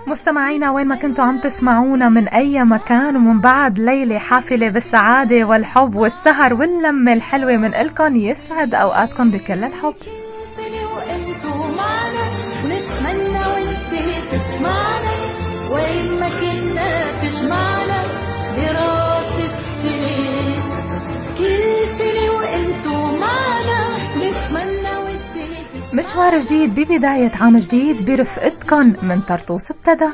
مستمعينا وين ما كنتوا عم تسمعونا من أي مكان ومن بعد ليلة حافلة بالسعادة والحب والسهر واللمة الحلوة من إلكن يسعد أوقاتكم بكل الحب. نتمنى وانت تسمعنا وين ما كنا تجمعنا براس السنين كل سنة وانتو معنا. نتمنى وانت تسمعنا. مشوار جديد ببداية عام جديد برفقتكم من طرطوس ابتدى.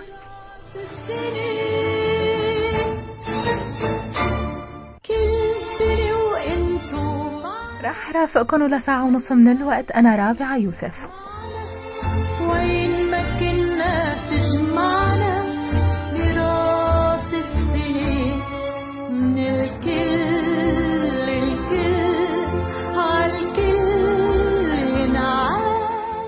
رح رافقكم لساعة ونص من الوقت. أنا رابعة يوسف. وين ما كنا تجمعنا براس السنين من الكل عالكل ينعاد.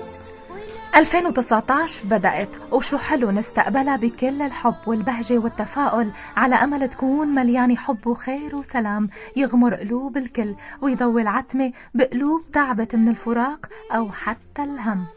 2019 بدأت وشو حلو نستقبلها بكل الحب والبهجة والتفاؤل على أمل تكون مليانة حب وخير وسلام يغمر قلوب الكل ويضوي العتمة بقلوب تعبت من الفراق أو حتى الهم.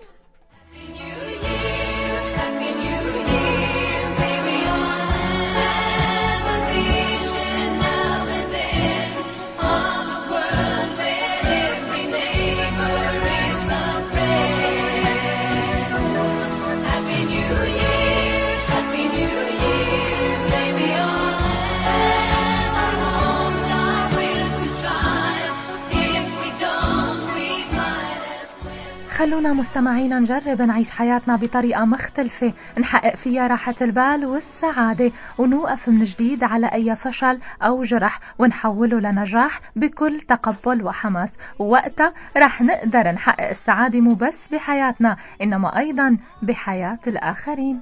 خلونا مستمعينا نجرب نعيش حياتنا بطريقة مختلفة نحقق فيها راحة البال والسعادة ونوقف من جديد على أي فشل أو جرح ونحوله لنجاح بكل تقبل وحماس. ووقتها رح نقدر نحقق السعادة مو بس بحياتنا إنما أيضا بحياة الآخرين.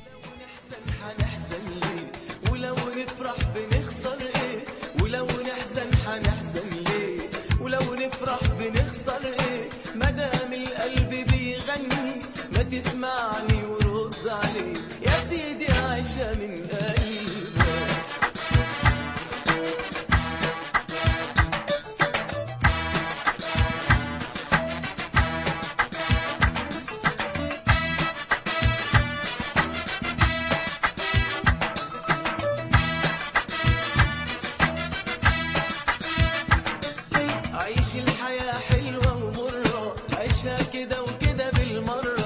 تسمعني ورد علي يا سيدي عايشة من قلبك. عيش الحياة حلوة ومرة عيشها كده وكده بالمرة.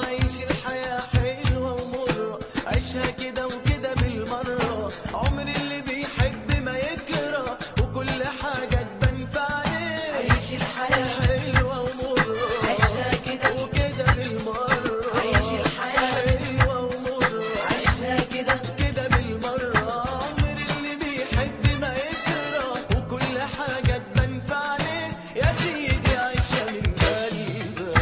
عيشها كده وكده بالمرة. عمر اللي بيحب ما يكره وكل حاجة تبان في عينيه. عيش الحياة حلوة ومرة عيشها كده وكده بالمرة. عيش الحياة حلوة ومرة عيشها كده وكده بالمرة. عمر اللي بيحب ما يكره وكل حاجة تبان في عينيه. يا سيدي عيشها من قلبك.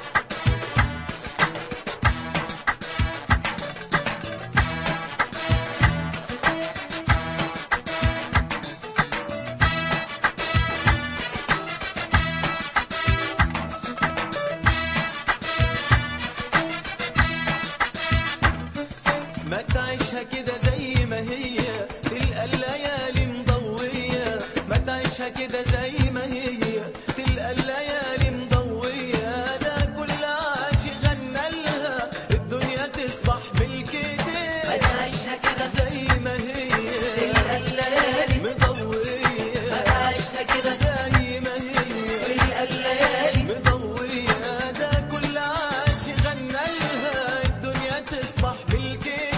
ما تعيشها كده زي ما هي تلقى الليالي مضوية. ما تعيشها كده زي ما هي تلقى الليالي مضوية. ده كل عاشق غنى لها الدنيا تصبح ملكتين. ما تعيشها كده زي ما هي تلقى الليالي مضوية. ما تعيشها كده زي ما هي تلقى الليالي مضوية. ده كل عاشق غنى لها الدنيا تصبح ملكتين.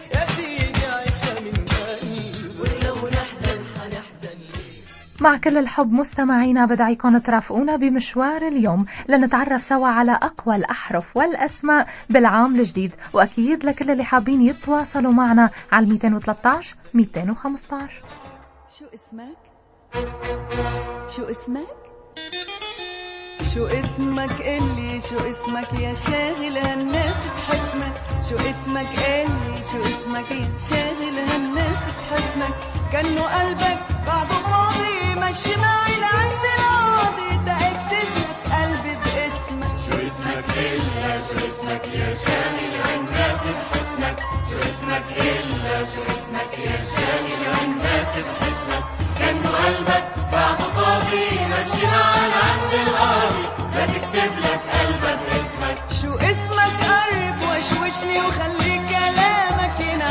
مع كل الحب مستمعينا بدعيكم ترافقونا بمشوار اليوم لنتعرف سوا على أقوى الأحرف والأسماء بالعام الجديد. وأكيد لكل اللي حابين يتواصلوا معنا على 213 215. شو اسمك؟ شو اسمك؟ شو اسمك قلي شو اسمك يا شاغل هالناس بحسنك. شو اسمك قلي شو اسمك يا شاغل هالناس بحسنك. كأنه قلبك بعده فاضي مشي معي لعند القاضي تأكد لك قلبي باسمك. شو اسمك إلا شو اسمك يا شاغل هالناس بحسنك. شو اسمك إلا شو اسمك يا شاغل هالناس بحسنك. كأنه قلبك بعده فاضي مشي معي لعند القاضي تكتب لك قلبك اسمك. شو اسمك قرب وشوشني وخليك كلام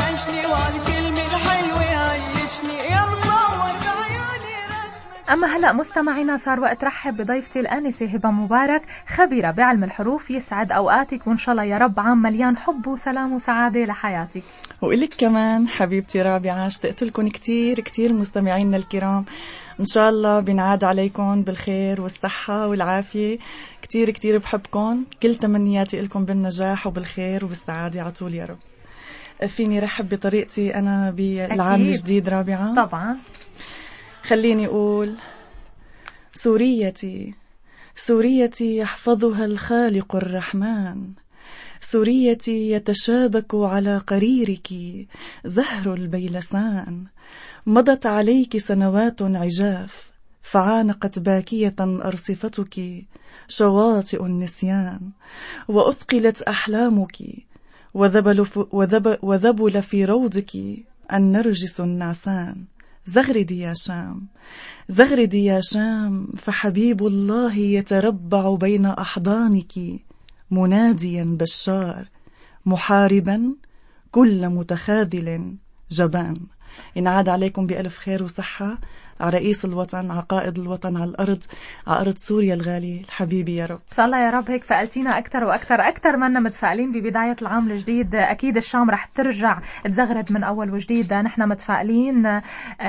عيشني وعالكلمة الحلوة عيشني يا مصور بعيوني رسمك. أما هلأ مستمعينا صار وقت رحب بضيفتي الآنسة هبة مبارك، خبيرة بعلم الحروف. يسعد أوقاتك وإن شاء الله يا رب عام مليان حب وسلام وسعادة لحياتك. وإلك كمان حبيبتي رابعة، اشتقت لكم كتير كتير مستمعينا الكرام. إن شاء الله بنعاد عليكم بالخير والصحة والعافية. كتير كتير بحبكم، كل تمنياتي لكم بالنجاح وبالخير وبالسعادة على طول يا رب. فيني رحب بطريقتي أنا بالعام الجديد رابعة؟ طبعا. خليني أقول: سوريتي سوريتي يحفظها الخالق الرحمن، سوريتي يتشابك على قريرك زهر البيلسان، مضت عليك سنوات عجاف فعانقت باكية أرصفتك شواطئ النسيان، وأثقلت أحلامك وذبل في روضك النرجس النعسان. زغردي يا شام زغردي يا شام، فحبيب الله يتربع بين أحضانك مناديا بشار، محاربا كل متخاذل جبان. ينعاد عليكم بألف خير وصحة، على رئيس الوطن، على قائد الوطن على الأرض، على أرض سوريا الغالي الحبيبي يا رب. إن شاء الله يا رب. هيك فقلتينا أكتر وأكتر منا متفائلين ببداية العام الجديد. أكيد الشام رح ترجع تزغرد من أول وجديد، نحن متفائلين.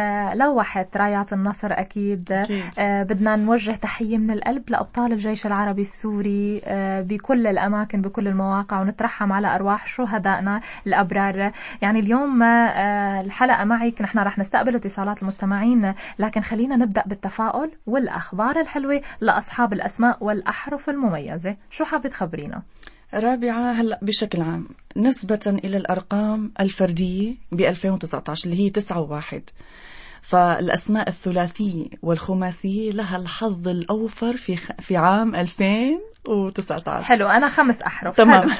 لوحت رايات النصر أكيد. بدنا نوجه تحية من القلب لأبطال الجيش العربي السوري بكل الأماكن بكل المواقع، ونترحم على أرواح شهدائنا الأبرار. يعني اليوم الحلقة معك نحن رح نستقبل اتصالات المستمعين، لكن خلينا نبدأ بالتفاؤل والأخبار الحلوة لأصحاب الأسماء والأحرف المميزة. شو حابة تخبرينا؟ رابعة، هلأ بشكل عام نسبة إلى الأرقام الفردية ب2019 اللي هي 9 و1، فالأسماء الثلاثية والخماسية لها الحظ الأوفر في عام 2019. حلو، أنا 5 أحرف. تمام.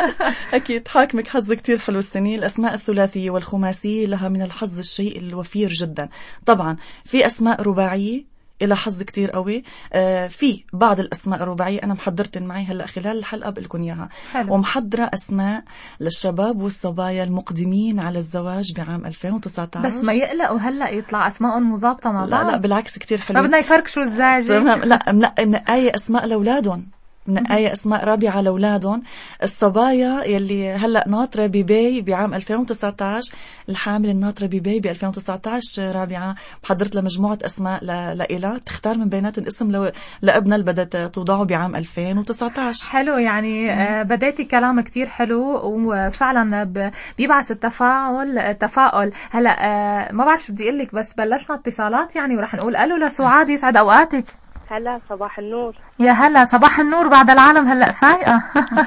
أكيد حاكمك حظ كتير حلو السنة. الأسماء الثلاثية والخماسية لها من الحظ الشيء الوفير جدا. طبعا في أسماء رباعية إلى حظ كتير قوي. في بعض الأسماء الرباعية أنا محضرت معي هلأ خلال الحلقة بقولكم إياها. ومحضرة أسماء للشباب والصبايا المقدمين على الزواج بعام 2019. بس ما يقلقوا هلأ يطلع أسماءهم مظابطة مع بعض. لا بالعكس كتير حلو. ما بدنا يفركشوا الزاجة. تمام. لا منقاية أسماء لأولادهم، منقاية أسماء رابعة لأولادهم. الصبايا يلي هلأ ناطرة ببي بعام 2019، الحامل الناطرة ببي ب2019 رابعة محضرت لمجموعة أسماء لإلها تختار من بينات الاسم لابنها اللي بدأت توضعه بعام 2019. حلو. يعني بديتي كلام كتير حلو وفعلا بيبعث التفاؤل. هلأ ما بعرف شو بدي أقولك، بس بلشنا اتصالات يعني ورح نقول ألو لسعاد. يسعد أوقاتك. هلا صباح النور. يا هلا صباح النور. بعد العالم هلأ فايقة.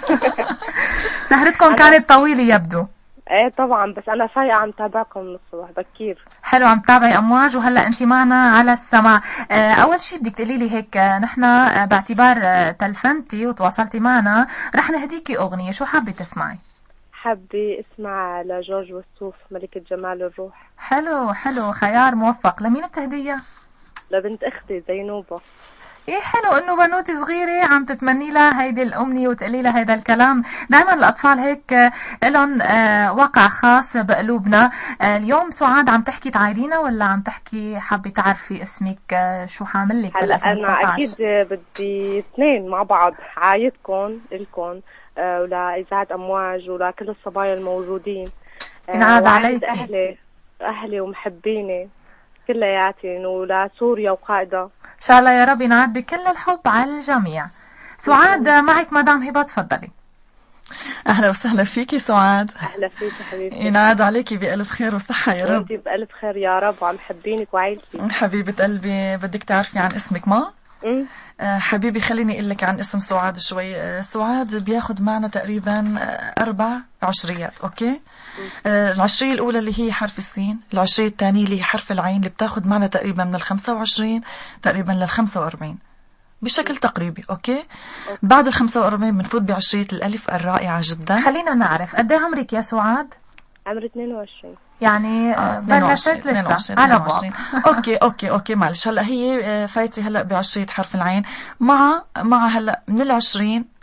سهرتكم كانت طويلة يبدو. ايه طبعا، بس انا فايقة عم تابعكم من الصبح بكير. حلو، عم تابعي امواج وهلا انت معنا على السماع. اول شيء بدك تقولي لي هيك، نحن باعتبار تلفنتي وتواصلتي معنا رح نهديكي اغنية، شو حابة تسمعي؟ حابة اسمع لجورج وسوف ملكة جمال الروح. حلو خيار موفق. لمين بتهديها؟ لبنت اختي زينوبة. ايه حلو انه بنوتي صغيرة عم تتمني لها هيدي الامنية وتقولي لها هيدا الكلام. دائما الاطفال هيك لهم وقع خاص بقلوبنا. اليوم سعاد عم تحكي تعايرينا ولا عم تحكي حابة تعرفي اسمك شو حامل لك بال 2019؟ انا اكيد بدي اثنين مع بعض عايدكم الكم ولاذاعة امواج ولكل الصبايا الموجودين. ينعاد عليك اهلي ومحبيني كلياتي ولسوريا وقائدة. إن شاء الله يا رب ينعاد بكل الحب على الجميع. سعاد معك مدام هبة، تفضلي. أهلا وسهلا فيكي سعاد. أهلا فيكي حبيبتي. ينعاد عليكي بألف خير وصحة يا رب. انتي بألف خير يا رب وعم حبينك وعائلتي. حبيبة قلبي، بدك تعرفي عن اسمك ما؟ حبيبي خليني أقول لك عن اسم سعاد شوي. سعاد بياخد معنا تقريبا 4 عشريات. أوكي. العشرية الأولى اللي هي حرف السين، العشرية الثانية اللي هي حرف العين اللي بتاخد معنا تقريبا من 25 تقريبا 45 بشكل تقريبي. أوكي. بعد 45 بنفوت بعشرية الألف الرائعة جدا. خلينا نعرف قد ايه عمرك يا سعاد؟ عمري 22. يعني بلشت لسه على بعض. اوكي معلش. هلا هي فايتي هلا بعشرية حرف العين مع هلا من 20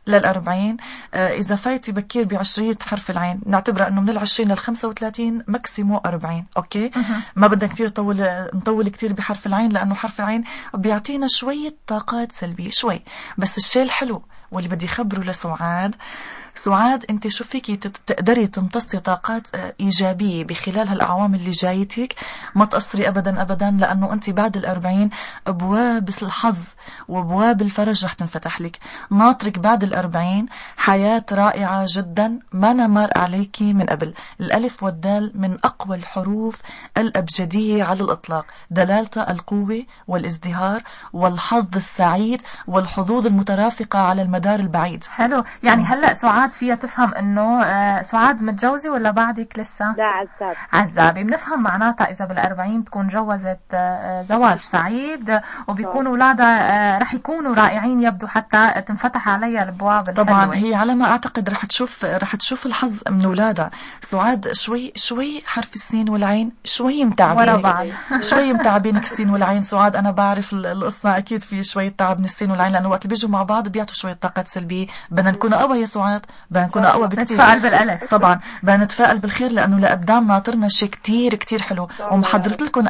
لل40. إذا فايتي بكير بعشرية حرف العين نعتبرها أنه من 20 لل35 ماكسيمو 40. أوكي. ما بدنا كتير نطول كتير بحرف العين، لأنه حرف العين بيعطينا شوية طاقات سلبية شوي. بس الشيء الحلو واللي بدي خبره لسعاد، سعاد انت شو فيكي تقدري تمتصي طاقات ايجابيه بخلال هالاعوام اللي جايتك. ما تقصري ابدا ابدا، لانه انت بعد ال40 ابواب الحظ وابواب الفرج رح تنفتح لك. ناطرك بعد ال40 حياه رائعه جدا ما نمر عليكي من قبل. الالف والدال من اقوى الحروف الابجديه على الاطلاق، دلالتها القوه والازدهار والحظ السعيد والحظوظ المترافقه على المدار البعيد. حلو. يعني هلا سعاد فيها تفهم انه سعاد متجوزة ولا بعدك لسه؟ لا، عزابي. بنفهم معناتها اذا بال40 تكون جوزت زواج سعيد، وبيكون اولادها رح يكونوا رائعين، يبدو حتى تنفتح عليها الابواب الحلوة. طبعا هي على ما اعتقد رح تشوف الحظ من اولادها. سعاد شوي حرف السين والعين شوي متعبين ورا بعض. شوي متعبينك السين والعين. سعاد انا بعرف القصة، اكيد في شوية تعب من السين والعين، لانه وقت بيجوا مع بعض بيعطوا شوية طاقات سلبية. بدنا نكون اقوى يا سعاد، بدنا نكون اقوى بكتير. نتفائل بالالف طبعا بدنا نتفائل بالخير، لانه لقدام ناطرنا شيء كتير حلو. ومحضرت لكم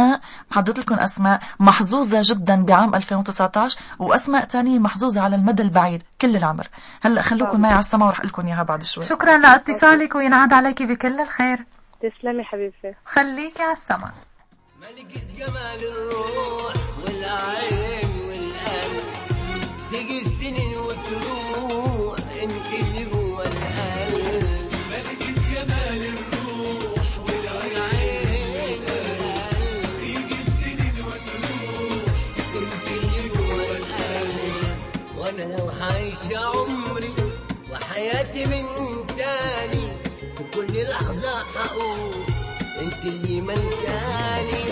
اسماء محظوظه جدا بعام 2019، واسماء تانية محظوظه على المدى البعيد كل العمر. هلا خلوكم معي على السماء ورح لكم اياها بعد شوي. شكرا لاتصالك وينعاد عليكي بكل الخير. تسلمي حبيبتي، خليكي على السماء. ملكة جمال الروح والعين والقلب، تيجي السنين وتروح انت اللي جوا القلب. ملكة جمال الروح والعين والقلب، تيجي السنين وتروح انت اللي جوا القلب. وانا لو عايشة عمري وحياتي من تاني، وكل لحظة هقول انت اللي ملكاني.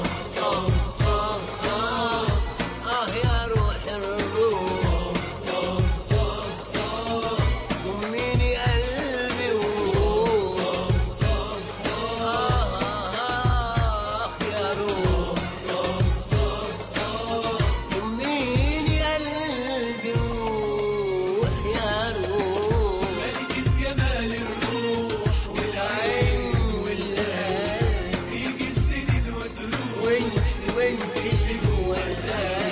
يا روح الروح، ضميني قلبي وروح. يا روح، ضميني قلبي وروح. يا روح، ملكة جمال الروح والعين والقلب، تيجي السنين وتروح وانت اللي جوا القلب.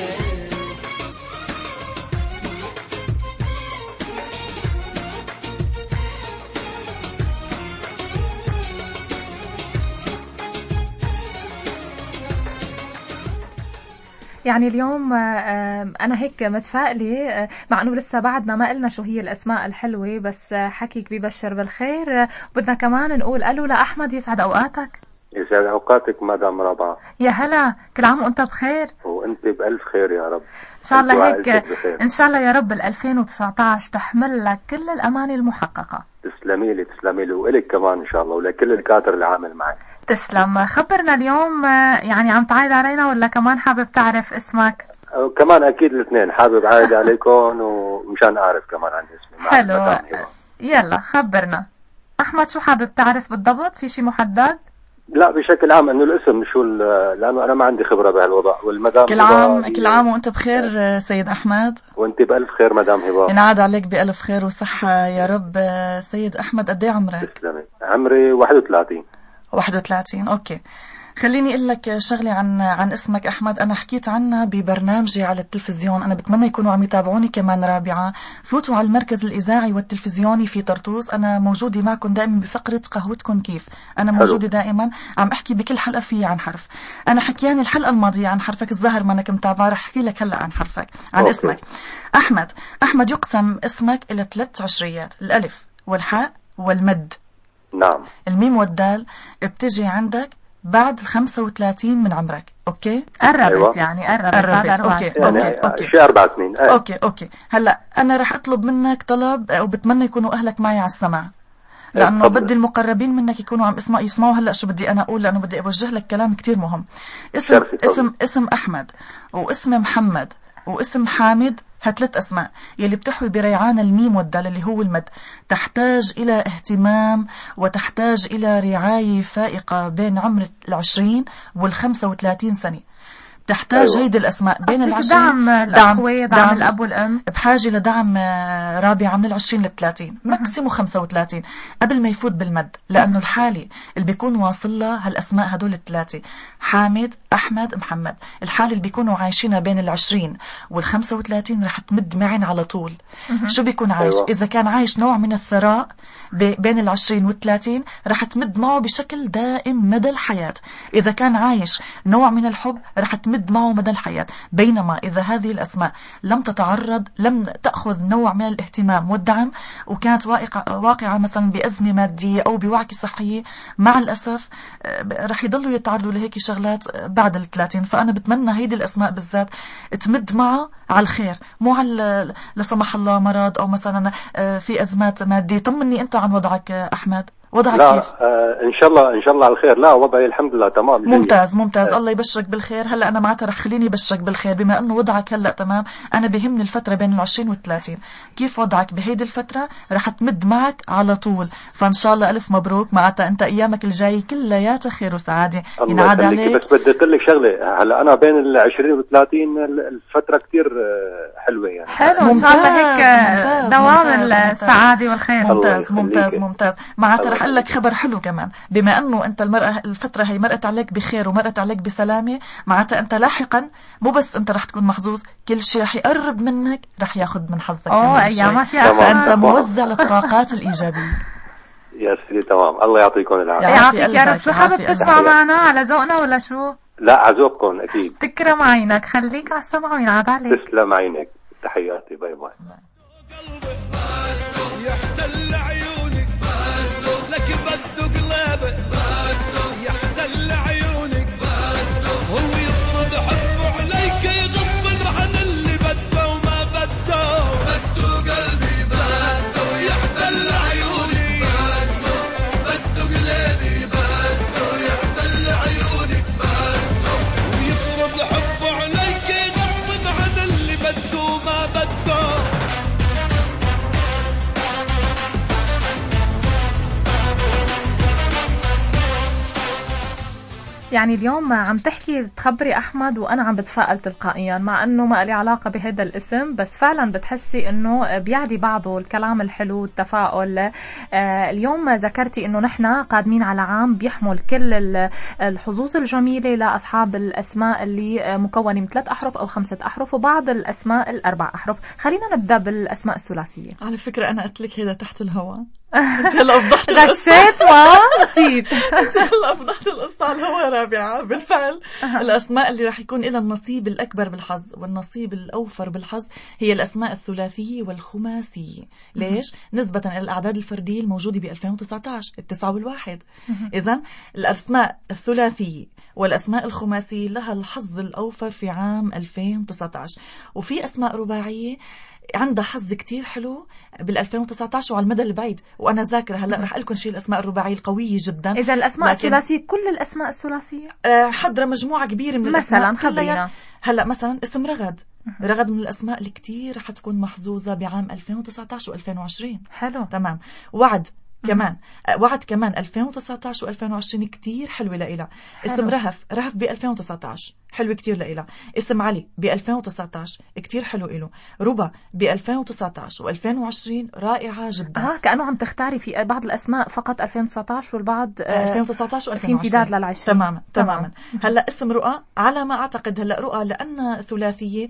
يعني اليوم أنا هيك متفائلة، مع أنه لسه بعدنا ما قلنا شو هي الأسماء الحلوة، بس حكيك بيبشر بالخير. بدنا كمان نقول ألو لأحمد. يسعد أوقاتك. يسعد أوقاتك مدام ربعة. يا هلا، كل عام وأنت بخير. وأنت بألف خير يا رب. إن شاء الله هيك إن شاء الله يا رب 2019 تحمل لك كل الأماني المحققة. تسلمي لي وإلك كمان إن شاء الله، ولكل الكاتر اللي عامل معي. تسلم. خبرنا اليوم، يعني عم تعايد علينا ولا كمان حابب تعرف اسمك؟ كمان أكيد الاثنين، حابب عايد عليكم ومشان أعرف كمان عن اسمي. حلو، يلا خبرنا. أحمد شو حابب تعرف بالضبط؟ في شي محدد؟ لا بشكل عام انه الاسم شو، لانه انا ما عندي خبره بهالوضع. والمدام كل عام وانت بخير سيد احمد. وانت بالف خير مدام هبه. ينعاد عليك بالف خير وصحه يا رب. سيد احمد قد ايه عمرك؟ تسلمي. عمري 31. 31. اوكي. خليني اقول لك شغله عن اسمك احمد. انا حكيت عنها ببرنامجي على التلفزيون. انا بتمنى يكونوا عم يتابعوني كمان رابعه. فوتوا على المركز الاذاعي والتلفزيوني في طرطوس. انا موجوده معكم دائما بفقره قهوتكم كيف. انا موجوده دائما، عم احكي بكل حلقه فيها عن حرف. انا حكياني الحلقه الماضيه عن حرفك الظاهر ما انك متابعه، رح احكي لك هلا عن حرفك، عن اسمك احمد. يقسم اسمك الى 3 عشريات: الالف والحاء والمد. نعم. الميم والدال بتجي عندك بعد 35 من عمرك. اوكي قربت. أيوة. يعني قربت. اوكي شي 4 سنين. اوكي هلا انا رح اطلب منك طلب، وبتمنى يكونوا اهلك معي على السمع، لانه بدي المقربين منك يكونوا عم يسمعوا هلا شو بدي انا اقول، لانه بدي اوجه لك كلام كتير مهم. اسم احمد واسم محمد واسم حامد، هالثلاث أسماء يلي بتحوي بريعان الميم والدال اللي هو المد، تحتاج إلى اهتمام وتحتاج إلى رعاية فائقة بين عمر 20 وال35 سنة. بتحتاج أيوة. هيدي الأسماء بين قصدك 20. دعم الأخوة، دعم الأب والأم. بحاجة لدعم رابعة من 20 ل30 ماكسيمو 35 قبل ما يفوت بالمد، لأنه الحالة اللي بيكون واصل لها هالأسماء هدول الثلاثة حامد أحمد محمد، الحالة اللي بيكونوا عايشينها بين 20 وال35 رح تمد معين على طول. شو بيكون عايش؟ أيوة. إذا كان عايش نوع من الثراء بين 20 وال30 رح تمد معه بشكل دائم مدى الحياة. إذا كان عايش نوع من الحب رح تمد معه مدى الحياة. بينما إذا هذه الأسماء لم تتعرض، لم تأخذ نوع من الاهتمام والدعم، وكانت واقعة مثلا بأزمة مادية أو بوعكة صحية، مع الأسف رح يضلوا يتعرضوا لهيك شغلات بعد 30. فأنا بتمنى هيدي الأسماء بالذات تمد معه على الخير، مو على لا سمح الله مرض أو مثلا في أزمات مادية. طمني أنت عن وضعك أحمد، وضعك لا كيف؟ ان شاء الله على الخير. لا وضعي الحمد لله تمام. ممتاز الله يبشرك بالخير. هلا انا معناتها رح خليني بشرك بالخير بما انه وضعك هلا تمام. انا بهمني الفتره بين 20 و30، كيف وضعك بهيدي الفتره رح تمد معك على طول. فان شاء الله الف مبروك، معناتها انت ايامك الجاي كلياتها خير وسعاده ينعاد عليك. بس بدي اقول لك شغله، هلا انا بين 20 و30 الفتره كتير حلوه يعني. حلو ان شاء الله هيك دوام السعاده والخير. ممتاز. معناتها رح اقول لك خبر حلو كمان، بما انه انت الفتره هي مرقت عليك بخير ومرقت عليك بسلامه، معناتها انت لاحقا مو بس انت رح تكون محظوظ، كل شيء رح يقرب منك رح ياخذ من حظك. ايامك يا فانت موزع الطاقات الايجابيه. يا سيدي تمام، الله يعطيكم العافيه. يعطيك يا رب. شو حابب تسمع معنا على ذوقنا ولا شو؟ لا عذوقكم اكيد. تكرم عينك، خليك على السمع وينعاد عليك. تسلم عينك، تحياتي، باي باي. يحتل عيونك لك بده قلابه، يحتل عيونك هو يفرض حبه عليك غصبا عن اللي بده وما بده. بده قلبي بده يحتل عيوني، بده قلبي بده يحتل عيونك، بده ويفرض حبه عليك غصبا عن اللي بده وما بده. يعني اليوم عم تحكي تخبري أحمد وأنا عم بتفائل تلقائيا، مع أنه ما لي علاقة بهذا الاسم، بس فعلا بتحسي أنه بيعدي بعضه الكلام الحلو والتفاؤل. اليوم ذكرتي أنه نحن قادمين على عام بيحمل كل الحظوظ الجميلة لأصحاب الأسماء اللي مكونة من 3 أحرف أو 5 أحرف، وبعض الأسماء 4 أحرف. خلينا نبدأ بالأسماء الثلاثية. على فكرة أنا قلت لك هذا تحت الهواء. هلا فضحت غشيت ونسيت. هلا فضحت القصة على الهواء رابعة. بالفعل الأسماء اللي راح يكون لها النصيب الأكبر بالحظ والنصيب الأوفر بالحظ هي الأسماء الثلاثية والخماسية. ليش؟ نسبة إلى الأعداد الفردية الموجودة ب 2019 9 و1. إذن الأسماء الثلاثية والأسماء الخماسية لها الحظ الأوفر في عام 2019. وفي أسماء رباعية عندها حظ كتير حلو بال2019 وعلى المدى البعيد. وأنا ذاكرة هلأ رح أقول لكم شيء الأسماء الرباعية القوية جدا. إذا الأسماء الثلاثية، كل الأسماء الثلاثية حضر مجموعة كبيرة من الأسماء. مثلا خلينا هلأ مثلا اسم رغد من الأسماء اللي كتير رح تكون محظوظة بعام 2019 و2020. حلو تمام. وعد كمان 2019 و2020 كتير حلوة لإلها. اسم رهف ب2019 حلو كتير لإلها. اسم علي ب2019 كتير حلو إله. ربا ب2019 و2020 رائعة جدا. كأنه عم تختاري في بعض الأسماء فقط 2019 والبعض 2019 و2020 في امتداد لل20. تماما. هلا اسم رؤى على ما أعتقد هلا رؤى لأن ثلاثية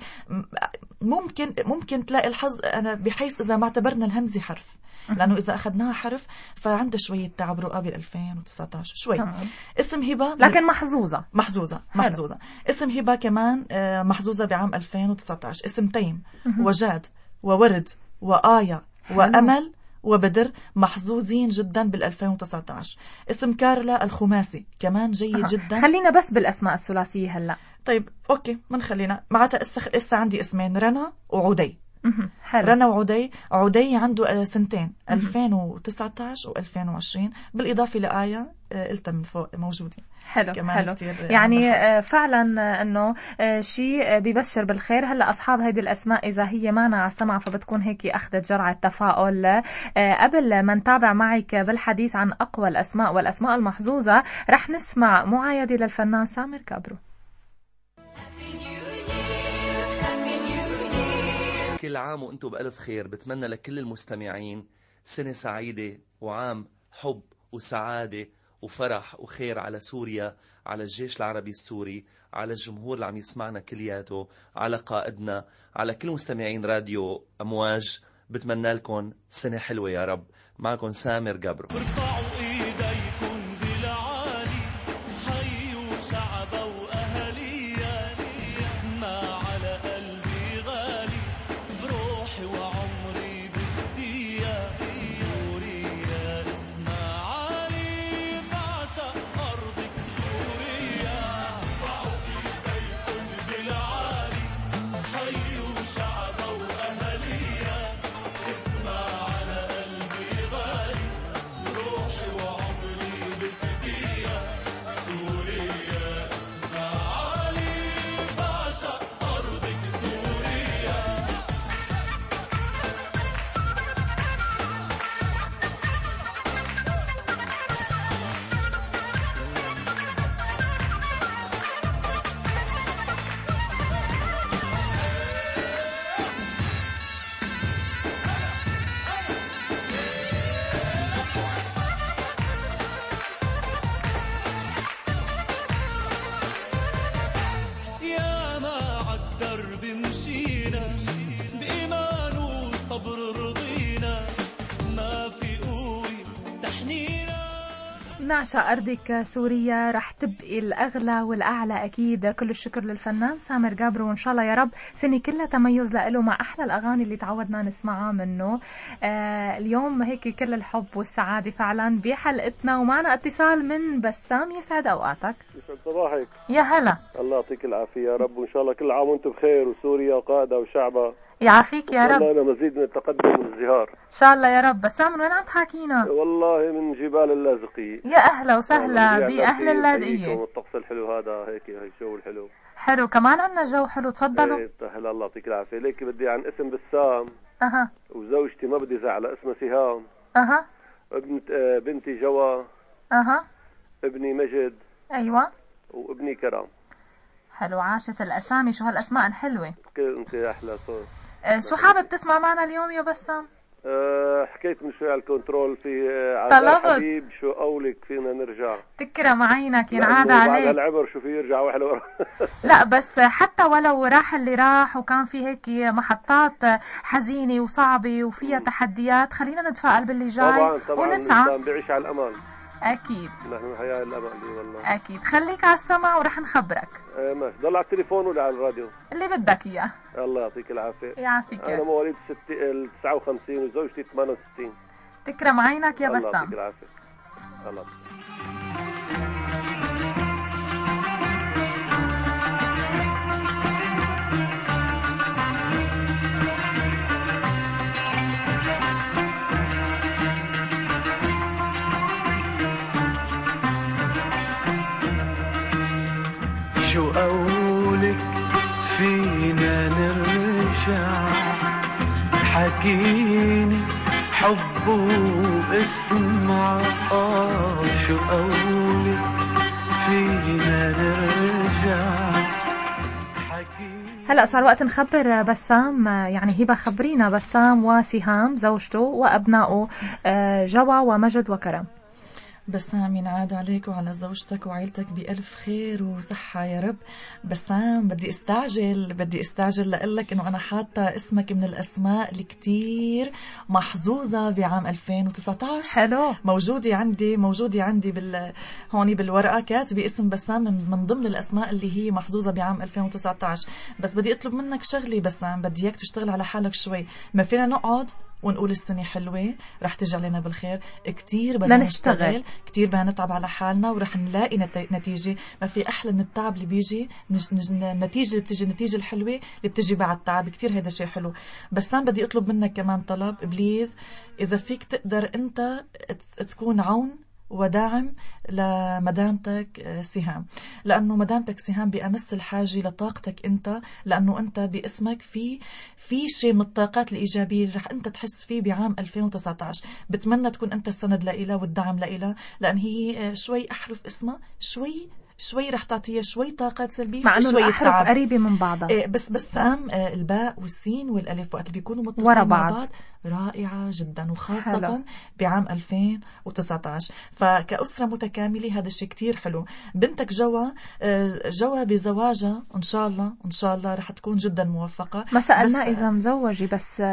ممكن تلاقي الحظ أنا بحيث إذا ما اعتبرنا الهمزة حرف، لأنه إذا أخذناها حرف فعنده شوية تعب رؤى ب2019 شوي. اسم هبة لكن محظوظة. اسم هبة كمان محظوظة بعام 2019. اسم تيم وجاد وورد وآية وأمل وبدر محظوظين جدا بال2019. اسم كارلا الخماسي كمان جيد جدا. خلينا بس بالأسماء الثلاثية هلأ. طيب أوكي من خلينا معناتها لسه عندي اسمين رنا وعدي. حلو. رنا وعدي عنده سنتين 2019 و2020 بالإضافة لآية قلتها من فوق موجودين. حلو. يعني فعلا انه شيء بيبشر بالخير. هلا اصحاب هذه الاسماء اذا هي معنا على السمع فبتكون هيك اخذت جرعه تفاؤل. قبل ما نتابع معك بالحديث عن اقوى الاسماء والاسماء المحظوظه رح نسمع معايده للفنان سامر كابرو. كل عام وانتم بألف خير. بتمنى لكل المستمعين سنة سعيدة وعام حب وسعادة وفرح وخير على سوريا، على الجيش العربي السوري، على الجمهور اللي عم يسمعنا كلياته، على قائدنا، على كل مستمعين راديو أمواج. بتمنى لكم سنة حلوة يا رب. معكم سامر جابرو. ارفعوا ايديكم بالعالي، حيوا شعبا واهاليا، اسمع على قلبي غالي، بروحي وعمري بفديها. سوريا اسمع علي، بعشق ارضك سوريا. ارفعوا ايديكم بالعالي، حيوا شعبا واهاليا، اسمع على قلبي غالي، روحي وعمري بفديها. سوريا اسمع علي، بعشق أرضك سوريا. يا ما عالدرب مشينا، بإيمان وصبر رضينا، ما في قوي تحنينا. نعشق أرضك سوريا رح تبقي الأغلى والأعلى أكيد. كل الشكر للفنان سامر جابرو، وإن شاء الله يا رب سنة كلها تميز لإله مع أحلى الأغاني اللي تعودنا نسمعها منه. اليوم هيك كل الحب والسعادة فعلا بحلقتنا، ومعنا اتصال من بسام. يسعد أوقاتك. يسعد صباحك. يا هلا. الله يعطيك العافية يا رب، وإن شاء الله كل عام وأنتم بخير، وسوريا وقائدها وشعبها يعافيك يا رب. والله مزيد من التقدم والازدهار إن شاء الله يا رب. بسام من وين عم تحاكينا؟ والله من جبال اللاذقية. يا أهلا وسهلا بأهل اللاذقية. والطقس الحلو هذا هيك، هي الجو الحلو حلو. كمان عنا جو حلو. تفضلوا. هلا الله يعطيك العافية. ليك بدي عن اسم بسام. أها. وزوجتي ما بدي زعل، اسمها سهام. أها. بنتي جوا. أها. ابني مجد. أيوة. وابني كرام. حلو. عاشت الأسامي، شو هالأسماء الحلوة. انت أحلى صوت. شو حابب تسمع معنا اليوم يا بسام؟ حكيت من شوي على الكنترول في طلبت حبيب، شو قولك فينا نرجع؟ تكرم عينك ينعاد عليك. بعد هالعبر شو في يرجع واحد ورا. لا بس حتى ولو راح اللي راح وكان في هيك محطات حزينة وصعبة وفيها تحديات، خلينا نتفائل باللي جاي طبعا ونسعى. الإنسان بيعيش على الأمان. أكيد. نحن حياة الأمان دي والله. أكيد. خليك على السمع ورح نخبرك. ماشي. ضل على التليفون ولا على الراديو؟ اللي بدك إياه. الله يعطيك العافية. يعافيك. أنا مواليد 59 وزوجتي 68. تكرم عينك يا بسام. الله يعطيك العافية. الله يعطيك. شو قولك فينا نرجع، حكيني حب واسمع. شو قولك فينا نرجع، حكيني. هلأ صار وقت نخبر بسام، يعني هبة خبرينا بسام وسهام زوجته وأبنائه جوا ومجد وكرم. بسام ينعاد عليك وعلى زوجتك وعائلتك بألف خير وصحة يا رب. بسام بدي استعجل لقلك انه انا حاطة اسمك من الاسماء اللي كتير محظوظة بعام 2019. حلو. موجودة عندي هوني بالورقة كاتبة اسم بسام من ضمن الاسماء اللي هي محظوظة بعام 2019. بس بدي اطلب منك شغلي بسام، بدي اياك تشتغل على حالك شوي. ما فينا نقعد ونقول السنة حلوة رح تجي علينا بالخير. كتير بدنا نشتغل، كتير بدنا نتعب على حالنا ورح نلاقي نتيجة. ما في أحلى من التعب اللي بيجي، النتيجة اللي بتجي، النتيجة الحلوة اللي بتجي بعد التعب. كتير هيدا شيء حلو. بس أنا بدي أطلب منك كمان طلب بليز، إذا فيك تقدر أنت تكون عون وداعم لمدامتك سهام، لأنه مدامتك سهام بأمس الحاجة لطاقتك أنت، لأنه أنت باسمك في شيء من الطاقات الإيجابية اللي رح أنت تحس فيه بعام 2019. بتمنى تكون أنت السند لإلها والدعم لإلها، لأن هي شوي أحرف اسمها، شوي رح تعطيها شوي طاقات سلبية مع انه وشوي الاحرف تعب. قريبة من بعضها. بس الباء والسين والالف وقت بيكونوا ورا متصلين مع بعض بعض رائعة جدا، وخاصة حلو. بعام 2019. فكأسرة متكاملة هذا الشيء كتير حلو. بنتك جوا بزواجها إن شاء الله رح تكون جدا موفقة. ما سألنا إذا مزوجة بس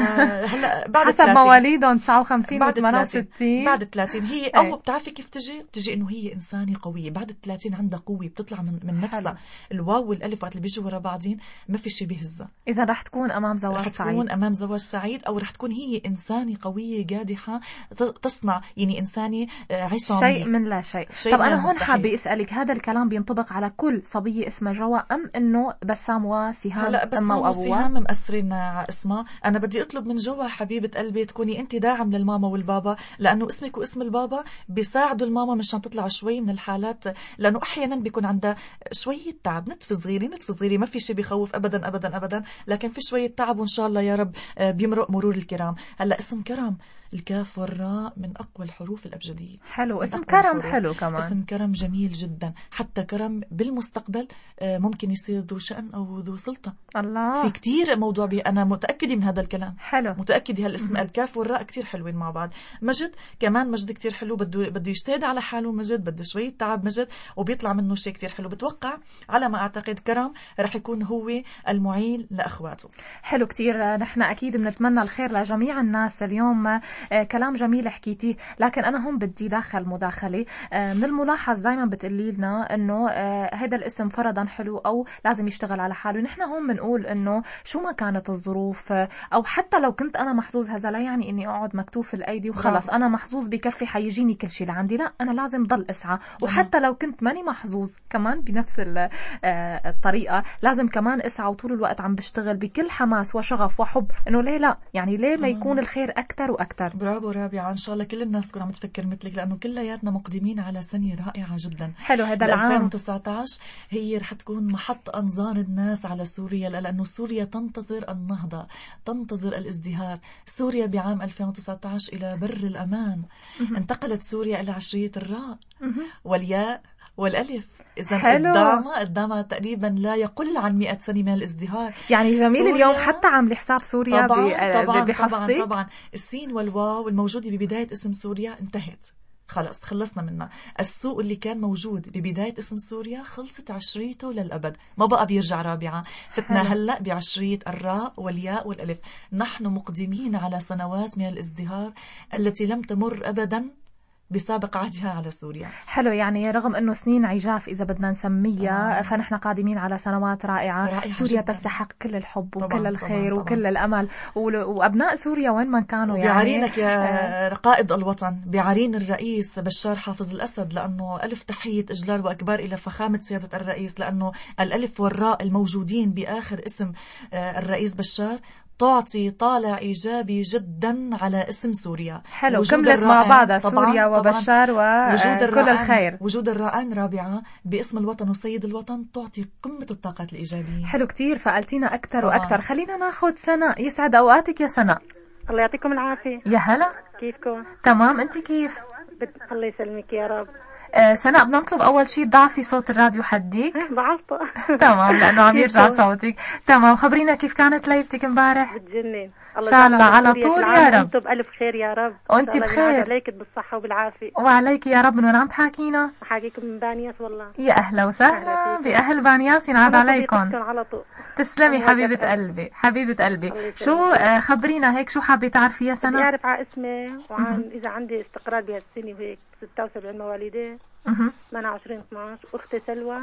هلا بعد حسب 30. مواليدهم 59 بعد 68 بعد 30 هي أو بتعرفي كيف تجي إنه هي إنسانة قوية. بعد 30 عندها قوة بتطلع من نفسها. الواو والألف وقت اللي بيجوا ورا بعضين ما في شيء بيهزها. إذا رح تكون أمام زواج سعيد. رح تكون أمام زواج سعيد، أو رح تكون هي إنسانة قوية قادحة تصنع يعني إنسانة عصامية، شيء من لا شيء. طب أنا هون حابة أسألك، هذا الكلام بينطبق على كل صبية اسمها جوا أم إنه بسام وسهام؟ لا بسام وسهام مأثرين على اسمها. أنا بدي أطلب من جوا حبيبة قلبي تكوني أنت داعم للماما والبابا، لأنه اسمك واسم البابا بيساعدوا الماما مشان تطلع شوي من الحالات، لأنه أحيانا بيكون عندها شوية تعب. نتف صغيري ما في شيء بيخوف أبدا أبدا أبدا، لكن في شوية تعب وإن شاء الله يا رب بيمرق مرور الكرام. هلا اسم كرم، الكاف والراء من أقوى الحروف الأبجدية. حلو، اسم كرم حلو كمان. اسم كرم جميل جدا. حتى كرم بالمستقبل ممكن يصير ذو شأن أو ذو سلطة. الله، في كتير موضوع أنا متأكدة من هذا الكلام. حلو، متأكدة. هالاسم الكاف والراء كتير حلوين مع بعض. مجد كمان، مجد كتير حلو. بده يجتهد على حاله مجد، بده شوية تعب مجد وبيطلع منه شيء كتير حلو. بتوقع على ما أعتقد كرم رح يكون هو المعين لأخواته. حلو كتير. نحن أكيد بنتمنى الخير لجميع الناس. اليوم كلام جميل حكيتيه، لكن أنا هم بدي داخل مداخلة. من الملاحظ دايما بتقولي لنا إنه هذا الاسم فرضا حلو أو لازم يشتغل على حاله. نحن هم بنقول إنه شو ما كانت الظروف، أو حتى لو كنت أنا محظوظ، هذا لا يعني إني أقعد مكتوف الأيدي وخلص أنا محظوظ بكفي حيجيني كل شيء لعندي. لا، أنا لازم ضل أسعى. وحتى لو كنت ماني محظوظ كمان بنفس الطريقة لازم كمان أسعى، وطول الوقت عم بشتغل بكل حماس وشغف وحب. إنه ليه لا، يعني ليه ما يكون الخير أكتر وأكتر. برافو رابعة، إن شاء الله كل الناس تكون عم تفكر مثلك، لأنه كلياتنا مقدمين على سنة رائعة جدا. حلو، هذا العام 2019 هي رح تكون محط أنظار الناس على سوريا، لأنه سوريا تنتظر النهضة، تنتظر الازدهار. سوريا بعام 2019 إلى بر الأمان. انتقلت سوريا إلى عشرية الراء والياء والألف. إذا قدامها تقريبا لا يقل عن 100 سنة من الازدهار. يعني جميل. اليوم حتى عامل حساب سوريا طبعا. طبعا السين والواو الموجودة ببداية اسم سوريا انتهت، خلص خلصنا منها. السوء اللي كان موجود ببداية اسم سوريا خلصت عشريته للأبد، ما بقى بيرجع رابعة. فتنا هلأ بعشرية الراء والياء والألف. نحن مقدمين على سنوات من الازدهار التي لم تمر أبدا بسابق عهدها على سوريا. حلو، يعني رغم أنه سنين عجاف إذا بدنا نسميها فنحن قادمين على سنوات رائعة سوريا جداً. تستحق كل الحب وكل الخير وكل الأمل. وأبناء سوريا وين ما كانوا يعني. بعرينك يا قائد الوطن، بعرين الرئيس بشار حافظ الأسد، لأنه ألف تحية إجلال وأكبار إلى فخامة سيادة الرئيس، لأنه الألف والراء الموجودين بآخر اسم الرئيس بشار تعطي طالع إيجابي جدا على اسم سوريا. حلو، كملت مع بعضها سوريا وبشار وكل الخير. وجود الرائن رابعة باسم الوطن وسيد الوطن تعطي قمة الطاقات الإيجابيه. حلو كتير، فقلتينا أكثر وأكثر. خلينا ناخذ سناء. يسعد أوقاتك يا سناء. الله يعطيكم العافية. يا هلا، كيفكم؟ تمام، أنت كيف؟ الله يسلمك يا رب. سناء، بدنا نطلب أول شيء ضعفي صوت الراديو حديك. ضعفته. تمام، لأنه عم يرجع صوتك. تمام، خبرينا كيف كانت ليلتك امبارح؟ بتجنن. إن شاء الله على طول يا رب. أنتم بألف خير يا رب. وأنت بخير. عليك بالصحة وبالعافية. وعليك يا رب. من وين عم تحاكينا؟ حاكيكم من بانياس والله. يا أهلا وسهلا بأهل بانياس، ينعاد عليكم. على طول. تسلمي حبيبة قلبي، حبيبة قلبي. شو خبرينا هيك، شو حابة تعرفي يا سنة؟ بدي أعرف على اسمي وعن إذا عندي استقرار بهالسنة وهيك. 76 مواليدي. 28/12. أختي سلوى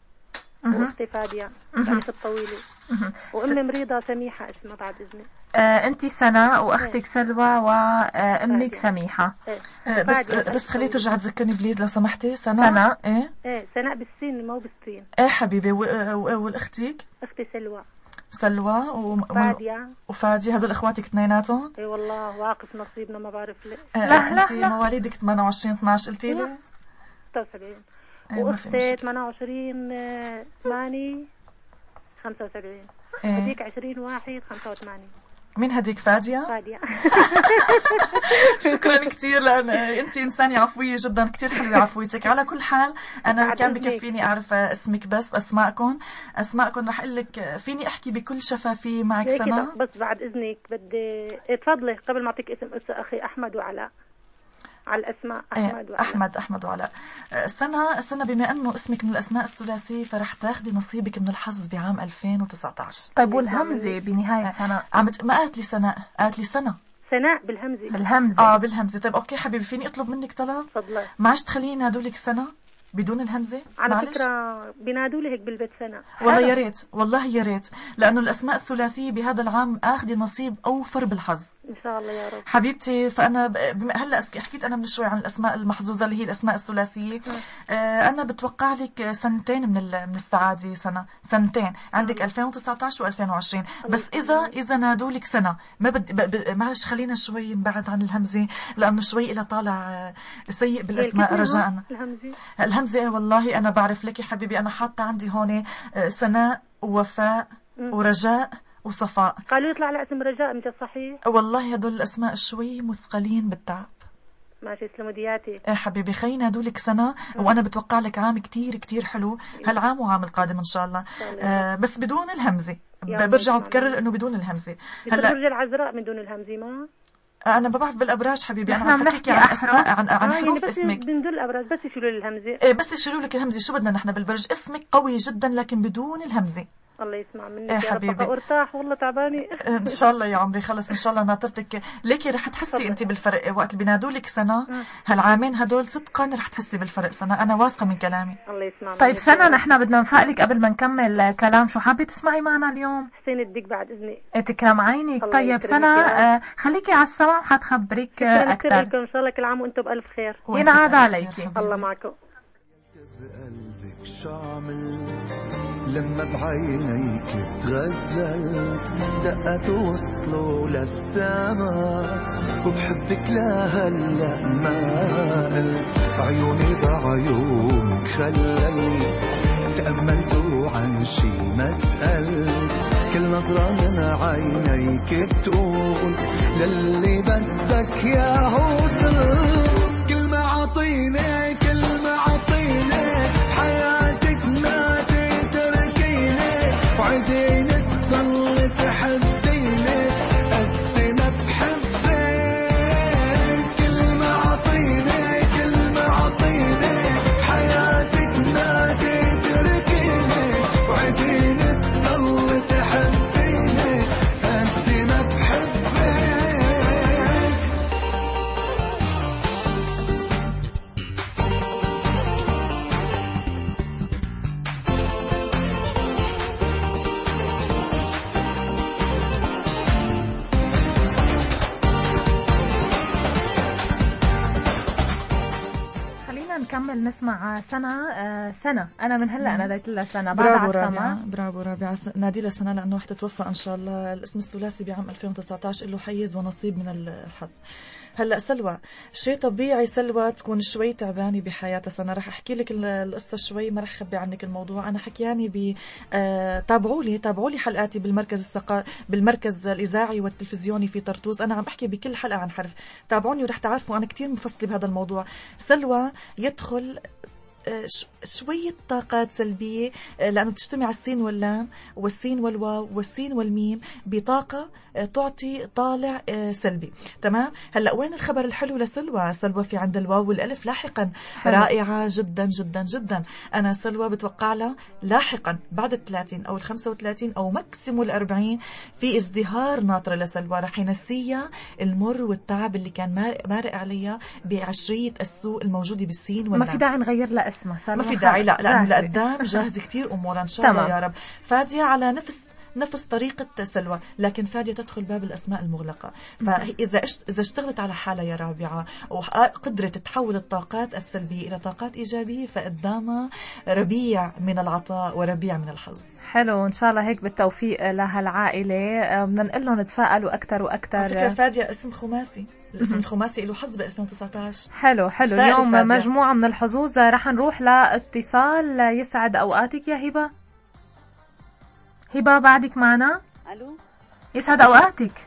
وأختي فادية تاريخ الطويلة. وأمي مريضة سميحة اسمها بعد إذنك. أنتي سناء وأختك سلوى وأمك سميحة. بس خليه ترجع تذكرني بليز لو سمحتي. سناء. إيه سناء بالسين مو بالسين. حبيبي. والأختك؟ أختي سلوى وفادية. هدول اخواتك اثنيناتهم؟ اي والله، واقف نصيبنا ما بعرف ليه. لا انت مواليدك 28/12 قلتي لي؟ 76. واختي 28/8/75. هذيك 20/1/85. مين هديك؟ فادية. فادية. شكرا كتير، لأن أنت إنسانة عفوية جدا، كتير حلوة عفويتك. على كل حال أنا كان بكفيني أعرف اسمك، بس أسماءكم رح أقول لك فيني أحكي بكل شفافية معك سنة؟ بس بعد إذنك بدي تفضلي قبل ما أعطيك اسم أخي أحمد وعلاء، على الأسماء أحمد وعلاء. سنة بما أنه اسمك من الأسماء الثلاثية فرح تاخدي نصيبك من الحظ بعام 2019. طيب والهمزة بنهاية سنة؟ ما قالت لي سنة، قالت لي سنة بالهمزة. بالهمزة. طيب أوكي حبيبي، فيني أطلب منك طلب؟ تفضلي. معش تخليني نادولك سنة بدون الهمزة؟ على معلش. فكرة بينادولي هيك بالبيت سنة. والله يا ريت، والله يا ريت، لأنه الأسماء الثلاثية بهذا العام آخذي نصيب أوفر بالحظ إن شاء الله يا رب حبيبتي. فأنا هلأ حكيت أنا من شوي عن الأسماء المحظوظة اللي هي الأسماء الثلاثية. أنا بتوقع لك سنتين من السعادة، سنتين عندك 2019 و2020. بس إذا نادولك سنة ما معلش خلينا شوي نبعد عن الهمزة، لأنه شوي إلى طالع سيء بالأسماء رجاء. الهمزة والله أنا بعرف لك يا حبيبي، أنا حاطة عندي هون سناء ووفاء ورجاء وصفاء. قالوا يطلع على اسم رجاء، مش صحيح؟ والله هدول الأسماء شوي مثقلين بالتعب. ماشي، اسلموا دياتي. حبيبي خلينا هدولك سنة، وأنا بتوقع لك عام كتير كتير حلو هالعام وعام القادم إن شاء الله. بس بدون الهمزة، برجع وبكرر إنه بدون الهمزة. هلا برج العذراء من دون الهمزة ما؟ أنا بعرف بالأبراج حبيبي، أنا عم بحكي عن أسماء عن حروف اسمك. بندل الأبراج بس يشيلوا لي الهمزة. بس يشيلوا لك الهمزة، شو بدنا نحن بالبرج؟ اسمك قوي جدا لكن بدون الهمزة. الله يسمع منك يا رب، ارتاح والله تعباني. ان شاء الله يا عمري، خلص ان شاء الله ناطرتك. ليكي رح تحسي انت بالفرق وقت بينادولك سنة. هالعامين هدول صدقا رح تحسي بالفرق سنة، انا واثقة من كلامي. الله يسمع منك. طيب سنة، نحن بدنا نفقلك قبل ما نكمل كلام، شو حابة تسمعي معنا اليوم؟ حسين الديك بعد اذنك. تكرم عينك. طيب سنة خليكي على السمع وحتخبرك اكثر. ان شاء الله كل عام وانتم بالف خير. ينعاد عليكي. الله معكم. بقلبك شو عملت لما بعينيك تغزلت، دقت وصلوا للسما وبحبك لهلا ما قلت، عيوني بعيونك خللت، تأملت وعن شي ما سألت، كل نظرة من عينيك تقول للي بدك ياهو وصلت، كل ما عطيني كل ما عطيني حياتك ما تتركيني، وعديني تضل تحديني قد ما بحبك، كل ما عطيني كل ما عطيني حياتك ما تتركيني، وعديني تضل تحديني قد ما بحبك. نكمل نسمع سنة. أنا من هلأ ناديت لها سنة. برافو رابعة، برافو رابعة، نادي لها سنة لأنه رح تتوفى إن شاء الله. الاسم الثلاثي بعام 2019 له حيز ونصيب من الحظ. هلأ سلوى، شيء طبيعي سلوى تكون شوي تعبانة بحياتها سنة. رح أحكي لك القصة شوي، ما رح أخبي عنك الموضوع. أنا حكياني تابعوا لي حلقاتي بالمركز الإذاعي والتلفزيوني في طرطوس. أنا عم أحكي بكل حلقة عن حرف، تابعوني ورح تعرفوا أنا كتير مفصلة بهذا الموضوع. سلوى يدخل شوية طاقات سلبية لأنه تجتمع السين واللام والسين والواو والسين والميم بطاقة تعطي طالع سلبي. تمام. هلأ وين الخبر الحلو لسلوى؟ سلوى في عند الواو والألف لاحقا. رائعة جدا جدا جدا. أنا سلوى بتوقع لها لاحقا بعد 30 أو 35 أو ماكسيمو 40 في ازدهار ناطرة لسلوى. رح ينسيها المر والتعب اللي كان مارق عليها بعشرية السوء الموجودة بالسين واللام. ما في داعي نغير لها اسمها، ما في داعي، لا لأنه لقدام جاهز كتير أمور إن شاء الله يا رب. فادية على نفس طريقة سلوى، لكن فادية تدخل باب الأسماء المغلقة. فإذا اشتغلت على حالة يا رابعة وقدرت تحول الطاقات السلبية إلى طاقات إيجابية، فقدامها ربيع من العطاء وربيع من الحظ. حلو، إن شاء الله هيك بالتوفيق لها العائلة. بدنا نقول لهم تفائلوا أكتر وأكتر. على فكرة فادية اسم خماسي، الاسم الخماسي له حظ ب 2019. حلو اليوم فادية. مجموعة من الحظوظ. رح نروح لاتصال. يسعد أوقاتك يا هبة. بعدك معنا؟ ألو، يسعد أوقاتك.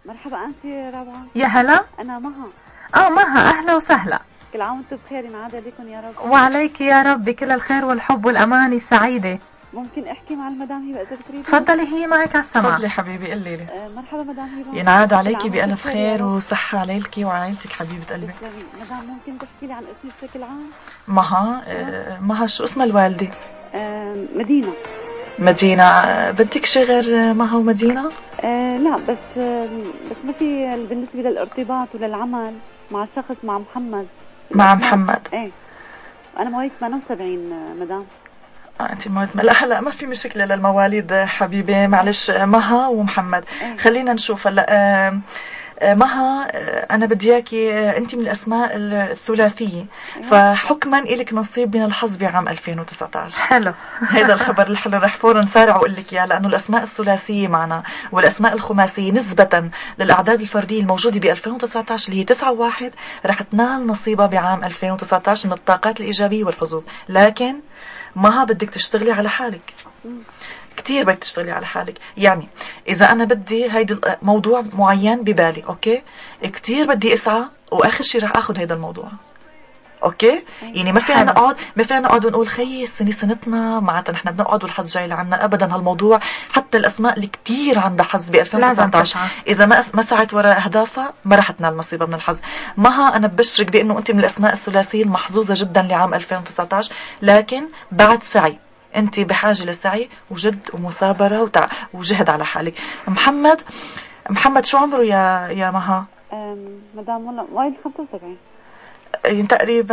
مرحبا أنت رابعة. يا هلا. أنا مها. مها، أهلا وسهلا. كل عام وانتم بخير، ينعاد عليكم يا رب. وعليك يا رب بكل الخير والحب والأمان السعيدة. ممكن احكي مع المدام هبه اذا بتريدي؟ تفضلي، هي معك على السمع. تفضلي حبيبي قلي لي. مرحبا مدام هبه. ينعاد عليكي بألف خير وصحة عليك وعائلتك حبيبة قلبي. مدام ممكن تحكي لي عن اسمك بشكل عام؟ مها شو اسمها الوالدة؟ مدينة. مدينة. بدك شي غير مها ومدينة؟ لا بس ما في بالنسبة للارتباط وللعمل مع شخص مع محمد. مع محمد. ايه انا مواليد 78 مدام. انت لا هلا ما في مشكله للمواليد حبيبي، معلش مها ومحمد. خلينا نشوف هلا. مها انا بدي اياكي انت من الاسماء الثلاثيه، فحكما الك نصيب من الحظ بعام 2019. حلو. هذا الخبر الحلو رح فورا نسارع واقول لك اياه، لانه الاسماء الثلاثيه معنا والاسماء الخماسيه نسبه للاعداد الفرديه الموجوده ب 2019 اللي هي 9 و1 رح تنال نصيبها بعام 2019 من الطاقات الايجابيه والحظوظ. لكن مها بدك تشتغلي على حالك كتير، بدك تشتغلي على حالك. يعني إذا أنا بدي هيدا موضوع معين ببالي، أوكي، كتير بدي أسعى، وآخر شي رح أخذ هيدا الموضوع، أوكي. يعني ما فينا نقعد ونقول خيي السنة سنتنا معناتها نحن بنقعد والحظ جاي لعنا، أبدا. هالموضوع حتى الأسماء اللي كتير عندها حظ ب 2019 إذا ما سعت وراء أهدافها ما رح تنال نصيبها من الحظ. مها أنا ببشرك بأنه أنت من الأسماء الثلاثية المحظوظة جدا لعام 2019، لكن بعد سعي. انت بحاجة لسعي وجد ومثابرة وجهد على حالك. محمد شو عمره يا مها؟ مدام والله وايد 75 تقريبا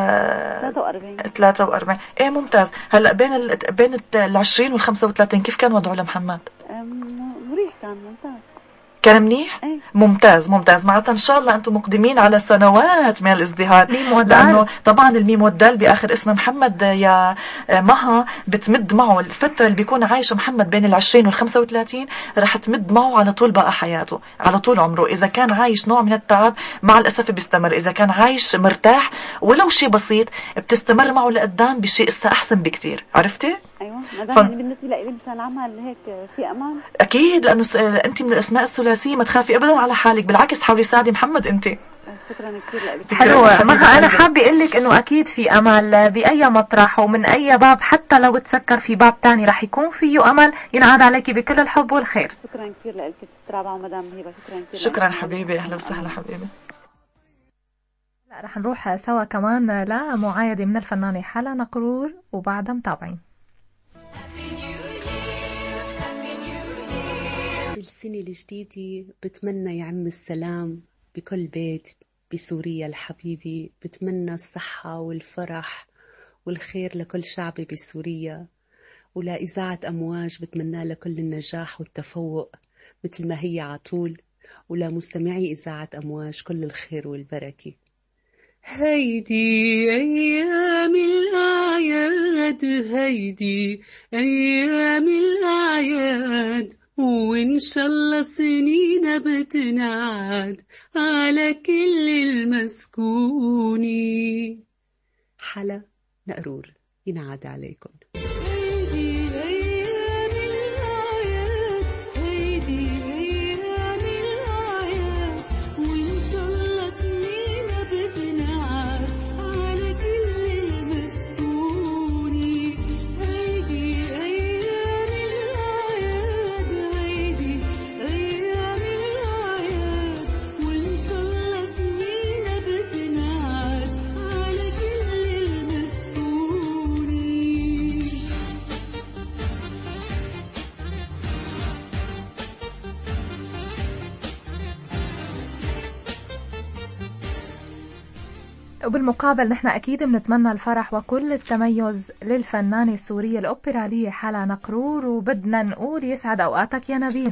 43. ايه ممتاز. هلا بين ال 20 وال 35 كيف كان وضعه لمحمد؟ مريح، كان ممتاز، كان منيح. ممتاز معناتها ان شاء الله انتم مقدمين على سنوات من الازدهار، لانه طبعا الميم والدال باخر اسم محمد يا مها بتمد معه الفتره اللي بيكون عايشه محمد بين ال 20 وال 35 رح تمد معه على طول بقى حياته، على طول عمره. اذا كان عايش نوع من التعب مع الاسف بيستمر، اذا كان عايش مرتاح ولو شيء بسيط بتستمر معه لقدام بشيء احسن بكتير. عرفتي؟ ايوه مدام. يعني بالنسبه لي مثلا عمل هيك في امان اكيد، لانه انت من الاسماء الثلاثيه، ما تخافي ابدا على حالك، بالعكس حاولي ساعدي محمد انت. شكرا كثير لك. حلوة مها. انا حابه اقول لك انه اكيد في امل باي مطرح ومن اي باب، حتى لو تسكر في باب تاني رح يكون فيه امل. ينعاد عليكي بكل الحب والخير. شكرا كثير لك رابعه ومدام هبه. شكرا كثير. شكرا حبيبي، اهلا وسهلا حبيبي. لا رح نروح سوا كمان لمعايدة من الفنانة حلا نقرور وبعدها متابعين. بالسنة الجديدة بتمنى يعم السلام بكل بيت بسوريا الحبيبة، بتمنى الصحة والفرح والخير لكل شعبي بسوريا، ولإذاعة أمواج بتمنى لكل النجاح والتفوق مثل ما هي عطول، ولمستمعي إذاعة أمواج كل الخير والبركة. هيدي أيام الأعياد، هيدي أيام الأعياد، وإن شاء الله سنين بتنعاد على كل المسكوني. حلا نقرور، ينعاد عليكم. وبالمقابل نحن أكيد بنتمنى الفرح وكل التميز للفنانة السورية الأوبرالية حلا نقرور، وبدنا نقول يسعد أوقاتك يا نبيل.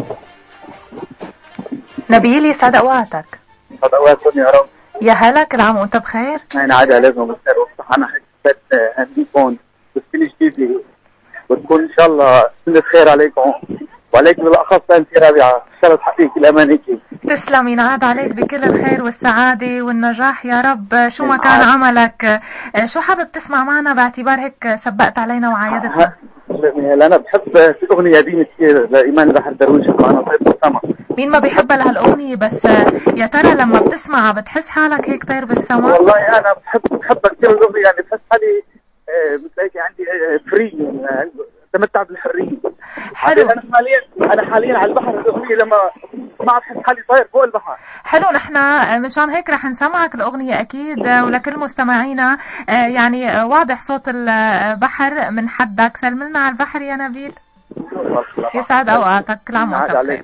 نبيل يسعد أوقاتك. يسعد أوقاتكم يا رب. يا هلا، كل عام وأنت بخير. ينعاد عليكم بالخير والصحة. أنا حسيت أهنيكم بالسنة الجديدة وتكون إن شاء الله سنة خير عليكم وعليكم بالأخص أنت رابعة. شرط حقيقي الأمانة. تسلم، ينعاد عليك بكل الخير والسعادة والنجاح يا رب شو ما كان عملك. شو حابب تسمع معنا باعتبار هيك سبقت علينا وعايدتنا؟ أنا بحب في أغنية قديمة كثير لإيمان بحر درويش معنا طيب السما. مين ما بيحب لهالأغنية، بس يا ترى لما بتسمعها بتحس حالك هيك طير بالسما؟ والله انا بحبها كثير الاغنيه، يعني بحس حالي مثل هيك عندي فري، تمتع بالحريه. حلو. انا حاليا على البحر، الاغنيه لما ما بحس حالي طاير فوق البحر. حلو. نحن مشان هيك رح نسمعك الأغنية أكيد، ولكل مستمعينا يعني واضح صوت البحر من حدك. سلمنا على البحر يا نبيل. يسعد أوقاتك. كل عام وأنت بخير.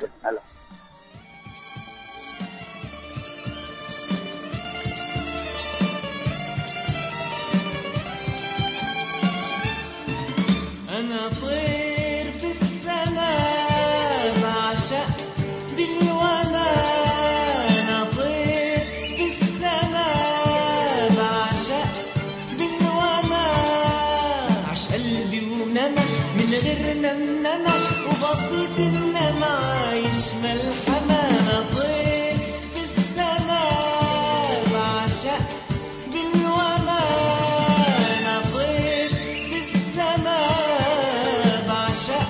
أنا طير في السماء بعشق بالوماء، أنا طير في السماء بعشق بالوماء، عش قلبي ونمى من غير نمنمة، وبسيط إنما عايش ملحمة. أنا طير في السماء بعشق بالوماء، أنا طير في السماء بعشق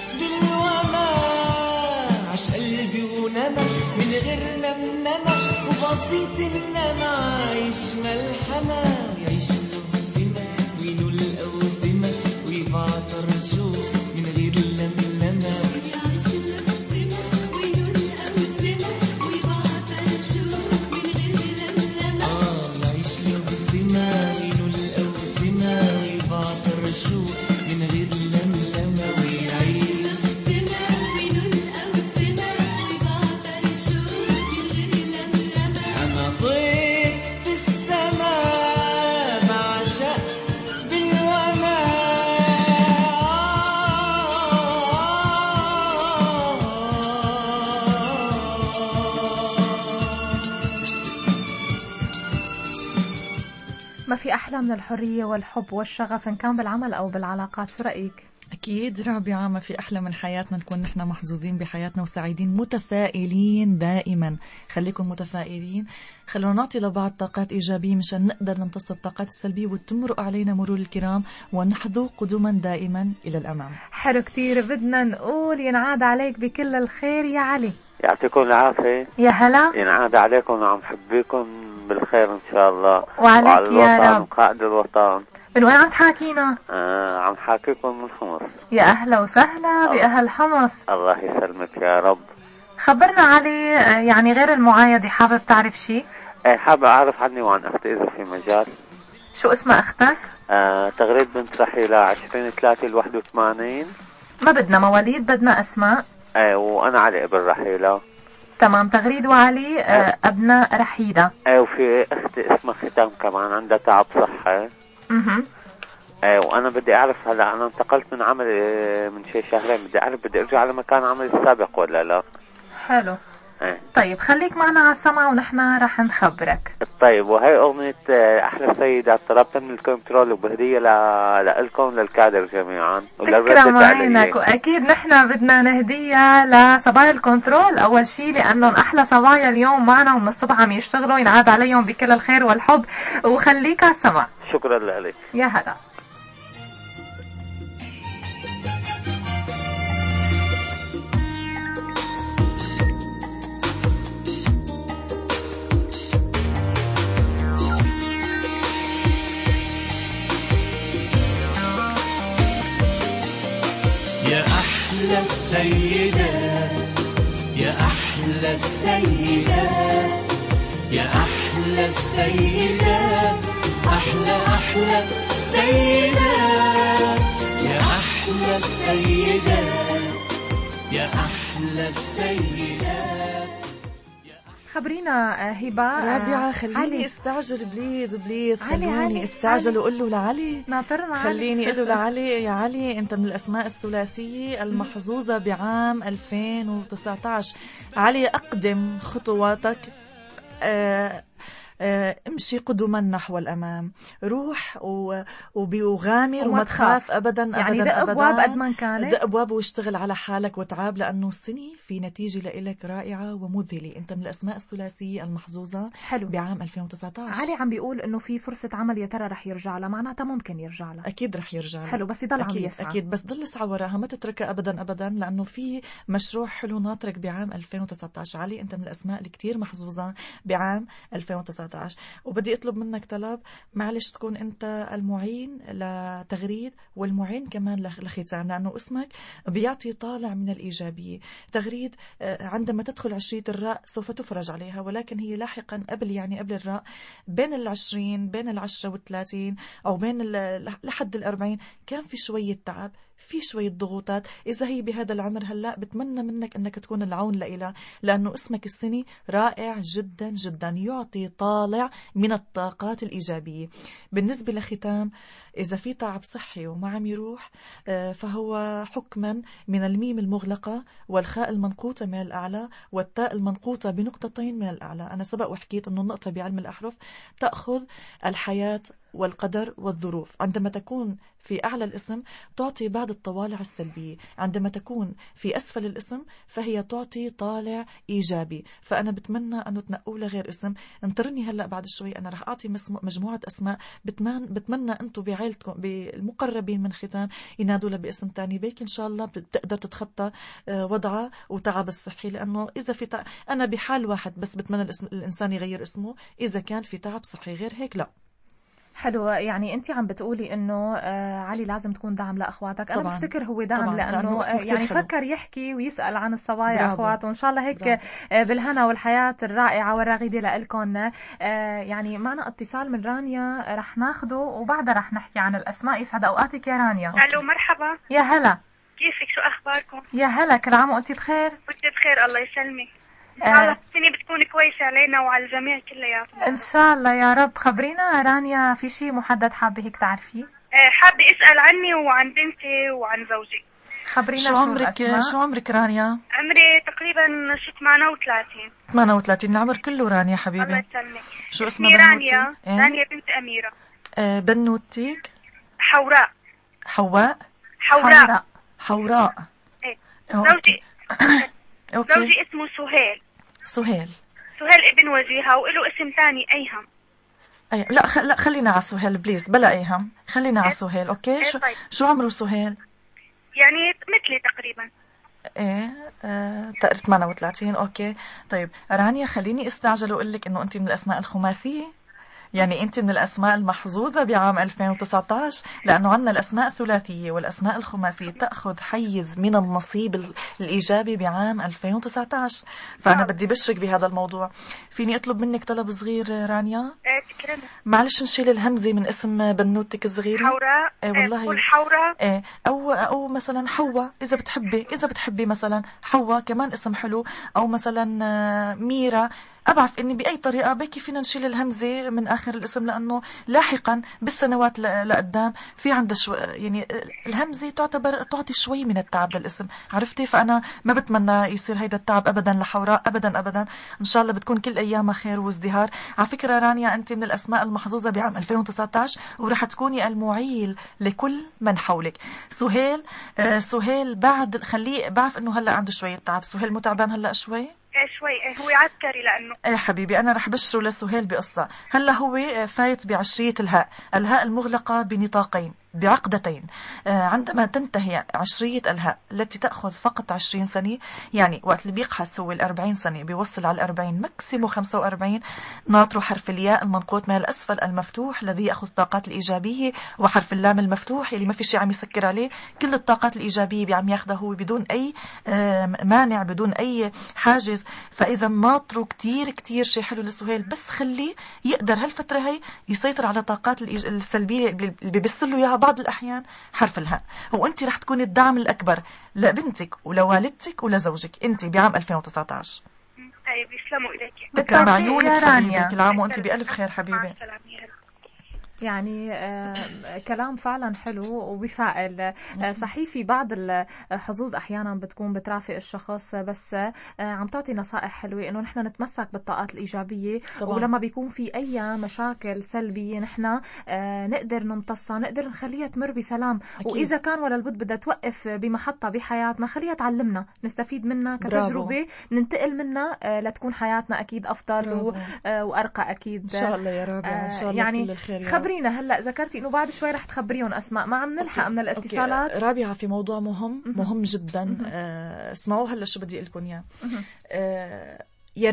بالوماء، عش قلبي ونمى من غير نمنمة، وبسيط إنما عايش ملحمة. يعيش الأوسمة وينول الأوسمة ويبعطر شوق من غير لملمة، يعيش الأوسمة وينول الأوسمة ويبعطر شوق من غير لملمة. يعيش الأوسمة وينول الأوسمة ويبعطر شوق من غير لملمة، ويعيش الأوسمة وينول الأوسمة ويبعطر شوق من غير لملمة. أنا طير في السماء بعشق بالوماء. ما في أحلى من الحرية والحب والشغف، إن كان بالعمل أو بالعلاقات. شو رأيك؟ أكيد رابعة، ما في أحلى من حياتنا نكون نحن محظوظين بحياتنا وسعيدين متفائلين دائما. خليكم متفائلين، خلونا نعطي لبعض طاقات إيجابية مشان نقدر نمتص الطاقات السلبية وتمرق علينا مرور الكرام، ونحظو قدوما دائما إلى الأمام. حلو كتير. بدنا نقول ينعاد عليك بكل الخير يا علي. يعطيكم العافية. يا هلا. ينعاد عليكم وعم حبيكم بالخير إن شاء الله. وعليك يا رب. وقائد الوطن. من وين عم تحاكينا؟ عم حاكيكم من حمص. يا أهلا وسهلا بأهل حمص. الله يسلمك يا رب. خبرنا علي، يعني غير المعايدة حابب تعرف شيء؟ حابب أعرف عني وعن أختي إذا في مجال. شو اسم أختك؟ تغريد بنت رحيلة 20/3/81. ما بدنا مواليد، بدنا أسماء. وأنا علي ابن رحيلة. تمام. تغريد وعلي أبناء رحيلة. وفي أختي اسمها ختام كمان عندها تعب صحي. وأنا بدي أعرف، هلا أنا انتقلت من عمل من شي شهرين، بدي أعرف بدي أرجع على مكان عملي السابق ولا لا. حلو. طيب خليك معنا على السمع ونحن رح نخبرك. طيب، وهي أغنية أحلى سيدات طلبتها من الكنترول وبهدية لكم للكادر جميعا. تكرم عينك. وأكيد نحن بدنا نهديها لصبايا الكنترول أول شيء، لأنهم أحلى صبايا اليوم معنا ومن الصبح عم يشتغلوا. ينعاد عليهم بكل الخير والحب، وخليك على السمع. شكرا لك. يا هلا. يا أحلى السيدات، يا أحلى السيدات، يا أحلى السيدات، أحلى السيدات، يا أحلى السيدات، يا أحلى السيدات. خبرينا هبة. رابعة خليني استعجل بليز خلوني استعجل وقول له لعلي. ناطرنا خليني اقول له لعلي، يا علي انت من الاسماء الثلاثية المحظوظة بعام 2019. علي اقدم خطواتك امشي قدما نحو الأمام، روح وغامر وما تخاف أبدا أبدا يعني أبدا. دق أبواب قد ما كانت، دق أبواب واشتغل على حالك وتعب، لأنه السنة في نتيجة لإلك رائعة ومذهلة. أنت من الأسماء الثلاثية المحظوظة حلو. بعام 2019. علي عم بيقول إنه في فرصة عمل، يا ترى رح يرجع لها؟ معناتها ممكن يرجع لها. أكيد رح يرجع لها. حلو، بس يضل عم أكيد يسعى. أكيد، بس ضل اسعى وراها، ما تتركها أبدا أبدا، لأنه في مشروع حلو ناطرك بعام 2019. علي أنت من الأسماء اللي كتير محظوظة بعام 2019. وبدي أطلب منك طلب، معلش تكون أنت المعين لتغريد والمعين كمان لختام، لأنه اسمك بيعطي طالع من الإيجابية. تغريد عندما تدخل عشرية الراء سوف تفرج عليها، ولكن هي لاحقا قبل الراء بين 20 بين 10 و30 أو بين لحد 40 كان في شوية تعب، في شوية ضغوطات. إذا هي بهذا العمر هلأ بتمنى منك أنك تكون العون لإلها، لأنه اسمك السني رائع جدا جدا، يعطي طالع من الطاقات الإيجابية. بالنسبة لختام، إذا في تعب صحي وما عم يروح فهو حكما من الميم المغلقة والخاء المنقوطة من الأعلى والتاء المنقوطة بنقطتين من الأعلى. أنا سبق وحكيت أنه النقطة بعلم الأحرف تأخذ الحياة والقدر والظروف. عندما تكون في أعلى الاسم تعطي بعض الطوالع السلبية، عندما تكون في أسفل الاسم فهي تعطي طالع إيجابي. فأنا بتمنى أنه تنقوا لغير اسم. انطرني هلأ بعد شوي أنا رح أعطي مجموعة أسماء، بتمنى أنتم بعائلتكم بالمقربين من ختام ينادوا له باسم تاني، بيك إن شاء الله بتقدر تتخطى وضعه وتعب الصحي. لأنه إذا في أنا بحال واحد بس بتمنى الإنسان يغير اسمه إذا كان في تعب صحي، غير هيك لا. حلو، يعني انت عم بتقولي انه علي لازم تكون دعم لاخواتك. انا بفتكر هو دعم طبعاً. لانه يعني فكر يحكي ويسال عن الصبايا اخواته، وان شاء الله هيك بالهنا والحياه الرائعه والرغيده لكم. يعني معنا اتصال من رانيا رح ناخده وبعدها رح نحكي عن الاسماء. يسعد اوقاتك يا رانيا. الو مرحبا. يا هلا، كيفك؟ شو اخباركم؟ يا هلا، كل عام وانت بخير. وانت بخير، الله يسلمك. إن شاء الله السنة بتكون كويسة علينا وعلى الجميع كلياتنا. إن شاء الله يا رب. خبرينا رانيا، في شيء محدد حابة هيك تعرفيه؟ حابة أسأل عني وعن بنتي وعن زوجي. خبرينا شو عمرك رانيا؟ عمري تقريبا 38. 38 العمر كله رانيا حبيبي. الله يسلمك. شو اسمها بنوتي؟ رانيا. رانيا بنت أميرة. بنوتيك؟ حوراء. حواء؟ حوراء. ايه. زوجي زوجي اسمه سهيل ابن وجيهة، وله اسم ثاني أيهم. لا خلينا على سهيل بليز، بلا أيهم، خلينا على سهيل. أوكي. طيب. شو عمره سهيل؟ يعني مثلي تقريبا. 38. أوكي. طيب رانيا، خليني استعجل وأقول لك إنه أنت من الأسماء الخماسية، يعني أنت من الأسماء المحظوظة بعام 2019، لأنه عندنا الأسماء الثلاثية والأسماء الخماسية تأخذ حيز من النصيب الإيجابي بعام 2019. فأنا بدي بشرك بهذا الموضوع. فيني أطلب منك طلب صغير رانيا؟ تكرمي. معلش نشيل الهمزة من اسم بنوتك الصغيرة. حوراء. والله حوراء. أو مثلا حواء إذا بتحبي مثلا حواء كمان اسم حلو، أو مثلا ميرا. أبعرف إني بأي طريقة بيكي فينا نشيل الهمزة من آخر الاسم، لأنه لاحقا بالسنوات لقدام في عندها يعني الهمزة تعطي شوي من التعب للاسم، عرفتي؟ فأنا ما بتمنى يصير هيدا التعب أبدا لحوراء، أبدا أبدا. إن شاء الله بتكون كل أيامها خير وازدهار. على فكرة رانيا، أنت من الأسماء المحظوظة بعام 2019 ورح تكوني المعيل لكل من حولك. سهيل خليه، بعرف إنه هلأ عنده شوية تعب. سهيل متعبان هلأ شوي؟ شوي. هو عسكري لأنه حبيبي أنا رح بشره لسهيل بقصة. هلا هو فايت بعشرية الهاء المغلقة بنطاقين بعقدتين. عندما تنتهي عشرية الهاء التي تأخذ فقط 20 سنة، يعني وقت اللي بيقحس هو 40 سنة بيوصل على 40 ماكسيمو 45، ناطروا حرف الياء المنقوط من الأسفل المفتوح الذي يأخذ الطاقات الإيجابية، وحرف اللام المفتوح اللي ما في شيء عم يسكر عليه، كل الطاقات الإيجابية بعم ياخذها هو بدون أي مانع، بدون أي حاجز. فإذا ناطروا كتير شيء حلو لسهيل، بس خليه يقدر هالفترة هي يسيطر على طاقات السلبية اللي بيبث له إياها بعض الأحيان حرف الهاء. وأنت رح تكوني الدعم الأكبر لبنتك ولوالدتك ولزوجك أنت بعام 2019. طيب يسلموا إليك. تكرم عيونك حبيبي، كل عام وأنت بألف خير حبيبي. يعني كلام فعلا حلو وبفائل. صحيح في بعض الحظوظ أحيانا بتكون بترافق الشخص، بس عم تعطي نصائح حلوة إنه نحن نتمسك بالطاقات الإيجابية طبعا. ولما بيكون في أي مشاكل سلبية نحن نقدر نمتصها، نقدر نخليها تمر بسلام أكيد. وإذا كان ولا البد بدها توقف بمحطة بحياتنا خليها تعلمنا، نستفيد منها كتجربة، ننتقل منها لتكون حياتنا أكيد أفضل وأرقى أكيد. إن شاء الله يا رابعة، إن شاء الله يعني كل الخير. خبرينا هلا ذكرتي إنه بعد شوي رح تخبريهم أسماء، ما عم نلحق من الاتصالات. رابعة في موضوع مهم جدا. اسمعوا هلا شو بدي أقولكم إياه. يا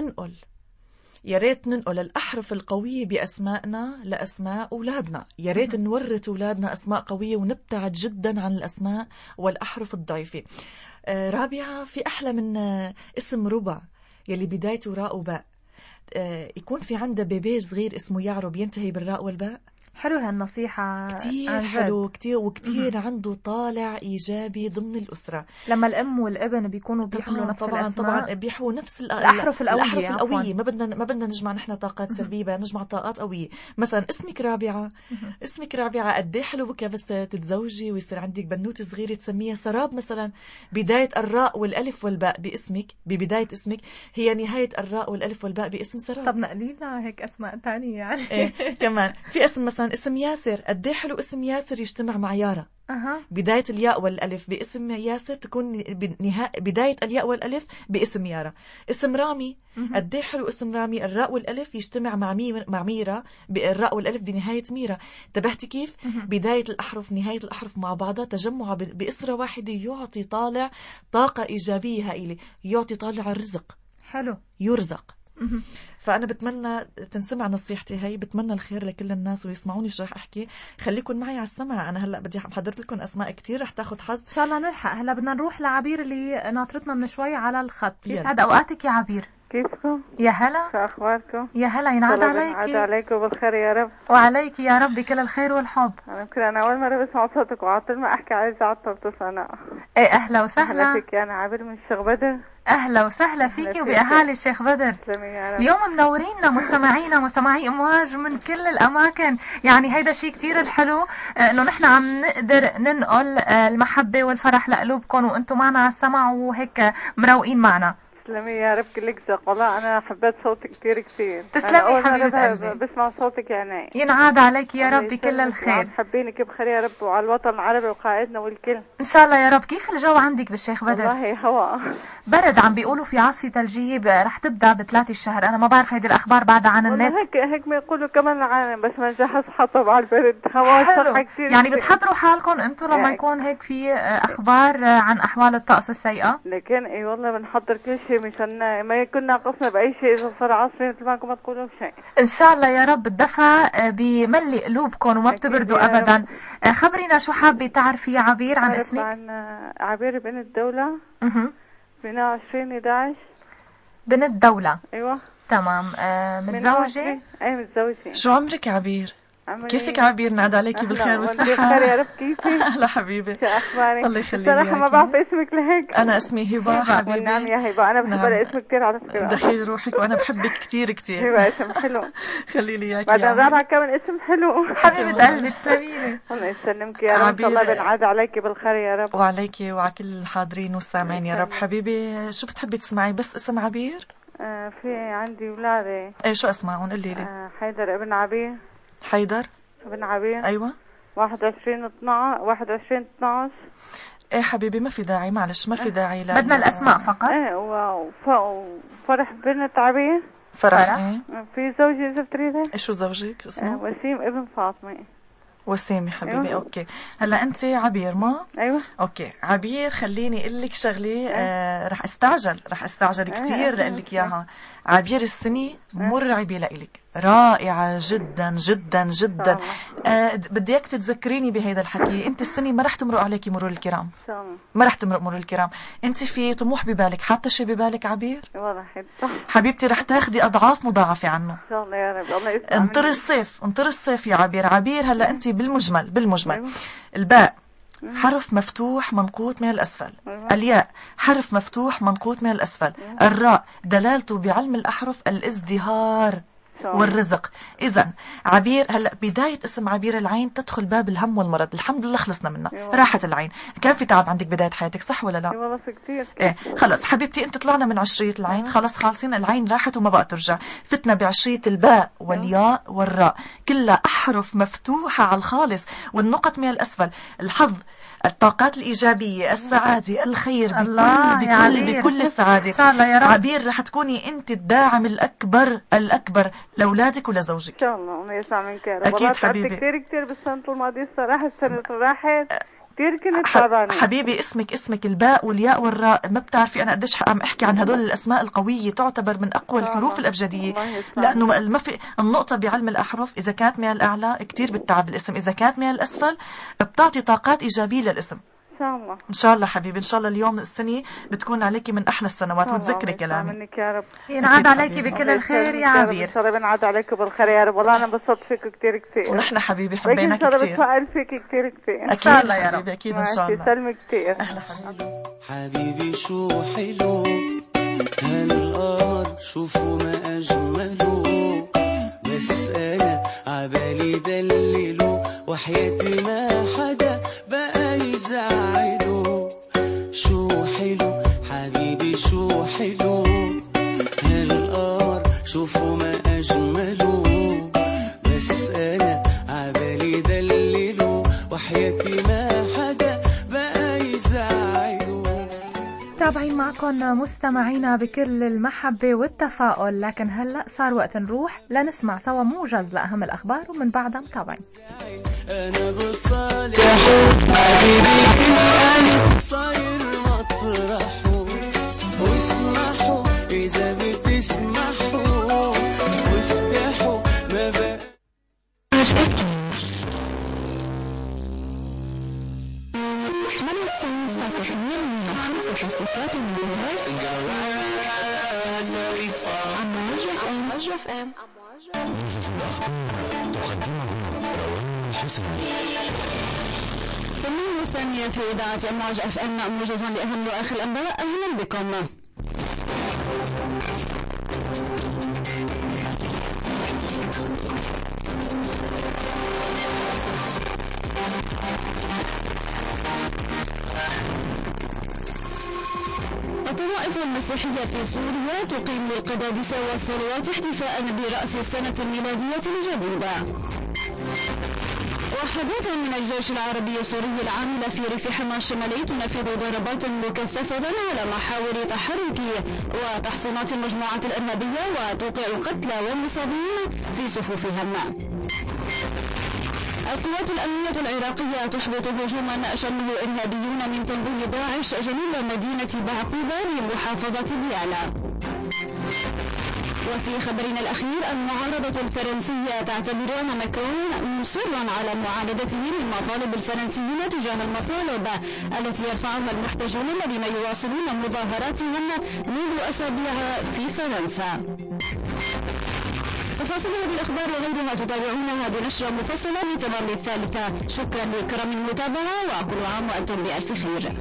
ريت ننقل الأحرف القوية بأسمائنا لأسماء أولادنا. يا ريت نورث أولادنا أسماء قوية ونبتعد جدا عن الأسماء والأحرف الضعيفة. رابعة، في أحلى من اسم ربع يلي بدايته راء وباء، يكون في عنده بيبي صغير اسمه يعرب ينتهي بالراء والباء. حلو هالنصيحة، كتير حلو، كتير وكتير عنده طالع إيجابي ضمن الأسرة. لما الأم والابن بيكونوا بيحملوا نفس الأسماء، طبعا بيحملوا نفس الأحرف القوية. ما بدنا نجمع نحن طاقات سلبية، بدنا نجمع طاقات قوية. مثلا اسمك رابعة، قد ايه حلو بك بس تتزوجي ويصير عندك بنوتة صغيرة تسميها سراب مثلا. بداية الراء والألف والباء باسمك، ببداية اسمك هي نهاية الراء والألف والباء باسم سراب. طب نقلينا هيك أسماء تانية يعني. إيه كمان في اسم مثلا اسم ياسر، قد ايه حلو اسم ياسر يجتمع مع يارا. بداية الياء والألف باسم ياسر تكون بداية الياء والألف باسم يارا. اسم رامي، قد ايه حلو اسم رامي، الراء والألف يجتمع مع ميرا، الراء والألف بنهاية ميرا. انتبهتي كيف؟ بداية الأحرف نهاية الأحرف مع بعضها تجمع بأسرة واحدة يعطي طالع طاقة إيجابية هائلة، يعطي طالع الرزق. حلو، يرزق. فأنا بتمنى تنسمع نصيحتي هاي، بتمنى الخير لكل الناس ويسمعوني شو رح أحكي. خليكن معي على السمع، أنا هلأ بدي حضرت لكم أسماء كتير رح تاخد حظ إن شاء الله نلحق. هلأ بدنا نروح لعبير اللي ناطرتنا من شوي على الخط. يسعد أوقاتك يا عبير. كيفكم؟ يا هلا، شو أخباركم؟ يا هلا، ينعاد عليك. ينعاد عليكم بالخير يا رب. وعليك يا رب بكل الخير والحب. أنا أول مرة بسمع صوتك وعطل ما أحكي على إذاعة طرطوس أنا. إيه أهلا وسهلا. أهلا فيك، أنا عابر من الشيخ بدر. أهلا وسهلا فيكي وبأهالي الشيخ بدر. اليوم منورينا مستمعي أمواج من كل الأماكن. يعني هيدا شيء كتير الحلو إنه نحن عم نقدر ننقل المحبة والفرح لقلوبكم وأنتم معنا على السمع وهيك مروقين معنا. تسلمي يا رب، كلك ذوق. والله أنا حبيت صوتك كتير كتير. تسلمي حبيبة قلبي. بسمع صوتك يعني. ينعاد عليك يا رب بكل الخير. حبينك بخير يا رب وعلى الوطن العربي وقائدنا والكل. إن شاء الله يا رب. كيف الجو عندك بالشيخ بدر؟ والله هواء برد، عم بيقولوا في عاصفة ثلجية رح تبدأ ب3 الشهر. أنا ما بعرف هيدي الأخبار بعدها عن النت. هيك ما يقولوا كمان العالم، بس ما نجهز حطب على البرد. هواء صح كتير. يعني بتحضروا حالكم أنتم لما يكون هيك في أخبار عن أحوال الطقس السيئة؟ لكن إي والله بنحضر كل شيء مشان ما يكون ناقصنا بأي شيء. إذا صار عاصفة مثل ما ما تقولوا شيء. إن شاء الله يا رب. الدفا بيملي قلوبكم وما بتبردوا أبدا. خبرينا شو حابة تعرفي يا عبير عن اسمك؟ عن عبير بنت دولة. بنا 2011. بنت دولة. أيوة تمام. متزوجة؟ أي متزوجة. شو عمرك يا عبير؟ كيفك عبير؟ نعد عليكي بالخير والصحة. بالخير يا رب. كيفي؟ أهلا حبيبي. شو أخبارك؟ الله يخليك. صراحة ما بعرف اسمك لهيك. أنا اسمي هبة حبيبي. نعم يا هبة، أنا بحب اسمك كثير على فكرة. دخيل روحك وأنا بحبك كتير كتير. هبة اسم حلو. خلي لي إياك. بعدين رابعة كمان اسم حلو. حبيبة قلبي تسلميلي. الله يسلمك يا رب. الله بنعاد عليك بالخير يا رب. وعليكي وعلى كل الحاضرين والسامعين يا رب. حبيبي شو بتحبي تسمعي؟ بس اسم عبير؟ في عندي ولادي. ايه شو اسمعهم؟ قولي لي. حيدر ابن عبير. حيدر ابن عبير. ايوه. 21/12. ايه حبيبي ما في داعي، معلش ما في داعي. لا بدنا الاسماء فقط. ايه وفرح بنت عبير. فرح. ايه. في زوجي اذا بتريدي. ايش شو زوجك اسمه؟ وسيم ابن فاطمه. وسيمي حبيبي. أيوة. اوكي هلا انت عبير ما؟ ايوه. اوكي عبير، خليني اقول لك شغله. رح استعجل كثير لاقول لك اياها. عبير السنه مرعبه لإلك، رائعه جدا جدا جدا. بدي اياك تتذكريني بهذا الحكي. انت السنه ما رح تمرق عليكي مرور الكرام، ما رح تمرق مرور الكرام. انت في طموح ببالك، حاطه شيء ببالك عبير؟ والله صح حبيبتي، رح تاخدي اضعاف مضاعفه عنه ان شاء الله يا رب. الله يسلمك. انطر الصيف يا عبير. هلا انت بالمجمل الباء حرف مفتوح منقوط من الأسفل. الياء حرف مفتوح منقوط من الأسفل. الراء دلالته بعلم الأحرف الازدهار. والرزق. إذن عبير، هلا بداية اسم عبير العين تدخل باب الهم والمرض، الحمد لله خلصنا منها، راحت العين. كان في تعب عندك بداية حياتك صح ولا لا؟ والله كثير. ايه خلص حبيبتي، انت طلعنا من عشرية العين، خلص خالصين، العين راحت وما بقى ترجع، فتنا بعشرية الباء والياء والراء، كلها أحرف مفتوحة على الخالص، والنقط من الأسفل، الحظ، الطاقات الإيجابية، السعادة، الخير، بكل السعادة. إن شاء الله يا رب. عبير رح تكوني أنت الداعم الأكبر لأولادك ولزوجك. إن شاء الله، وما يسمع منك يا رب. أكيد حبيبي. كتير بالسنة الماضية الصراحة، السنة راحت كتير كنت تعبانة. حبيبي اسمك الباء والياء والراء، ما بتعرفي أنا قديش عم أحكي عن هدول الأسماء القوية، تعتبر من أقوى الحروف الأبجدية، لأنه ما في النقطة بعلم الأحرف، إذا كانت من الأعلى كتير بتتعب الاسم، إذا كانت من الأسفل بتعطي طاقات إيجابية للاسم. إن شاء الله حبيبي، إن شاء الله اليوم السنة بتكون عليكي من أحلى السنوات، وتذكري كلامي. منك يا رب. ينعاد عليكي بكل الخير يا عبير. إن شاء الله بنعاد عليكي بالخير يا رب. والله أنا انبسطت فيك كتير. ونحن حبيبي حبيناك كتير. إن شاء الله بتفائل فيك كتير. إن شاء الله يا رب. أكيد إن شاء الله. سلمي كتير. أهلا حبيبي. حبيبي شو حلو هالقمر، شوفوا ما أجمله، بس أنا عبالي دلله، وحياتي ما حدا بقى يزعله. شو حلو حبيبي شو حلو هالقمر، شوفوا ما أجمله، بس أنا عبالي دلله، وحياتي ما حدا بقى يزعله. تابعين معكم مستمعينا بكل المحبة والتفاؤل، لكن هلأ صار وقت نروح لنسمع سوا موجز لأهم الأخبار، ومن بعدها متابعين. أنا بصالح حبيبي كل صاير مطرحه، واسمحوا إذا بتسمحوا، واستحوا ما بقى. تمام الثانية في إذاعة أمواج اف ام، موجزا لأهم وآخر الأنباء. أهلا بكم. الطوائف المسيحية في سوريا تقيم القدادس والصلوات احتفاء برأس السنة الميلادية الجديدة. وحدات من الجيش العربي السوري العاملة في ريف حما الشمالي تنفذ ضربات مكثفة على محاور تحرك وتحصينات المجموعات الإرهابية، وتوقع القتلى والمصابين في صفوفهم. القوات الأمنية العراقية تحبط هجوما شنه إرهابيون من تنظيم داعش جنوب مدينة بعقوبة بمحافظة ديالا. وفي خبرنا الأخير، المعارضة الفرنسية تعتبر أن ماكرون مصرا على معاندته للمطالب الفرنسيين تجاه المطالب التي يرفعها المحتجون الذين يواصلون مظاهراتهم منذ أسابيع في فرنسا. تفاصيل هذه الأخبار وغيرها تتابعونها بنشرة مفصلة لتمام 3. شكرا لكرم المتابعة، وكل عام وأنتم بألف خير.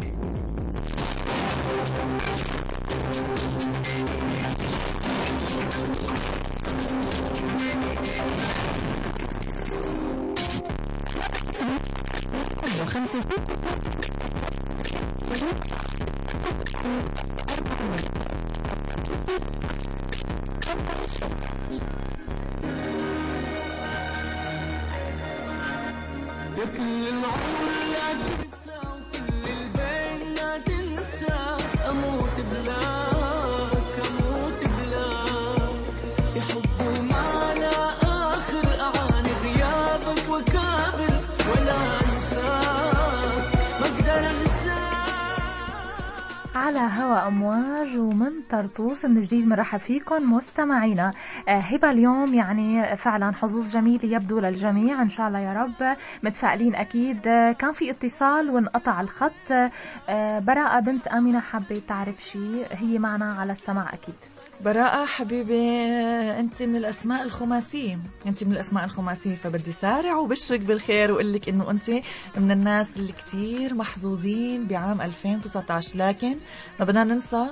كل العمر لا تنسى، وكل البين لا تنسى، أموت بلاك يحبوا معنا آخر أعاني غيابك وكابل، ولا أنساك ما أقدر أنساك. على هوا أمواج ومن طرطوس من جديد بنرحب فيكم مستمعينا. هبة اليوم يعني فعلا حظوظ جميلة يبدو للجميع إن شاء الله يا رب، متفائلين أكيد. كان في اتصال وانقطع الخط. براءة بنت أمينة حبيت تعرف شيء، هي معنا على السماع أكيد. براءة حبيبي، أنت من الأسماء الخماسية، فبدي سارع وبشرك بالخير وقلك إنه أنت من الناس اللي كتير محظوظين بعام 2019. لكن ما بدنا ننسى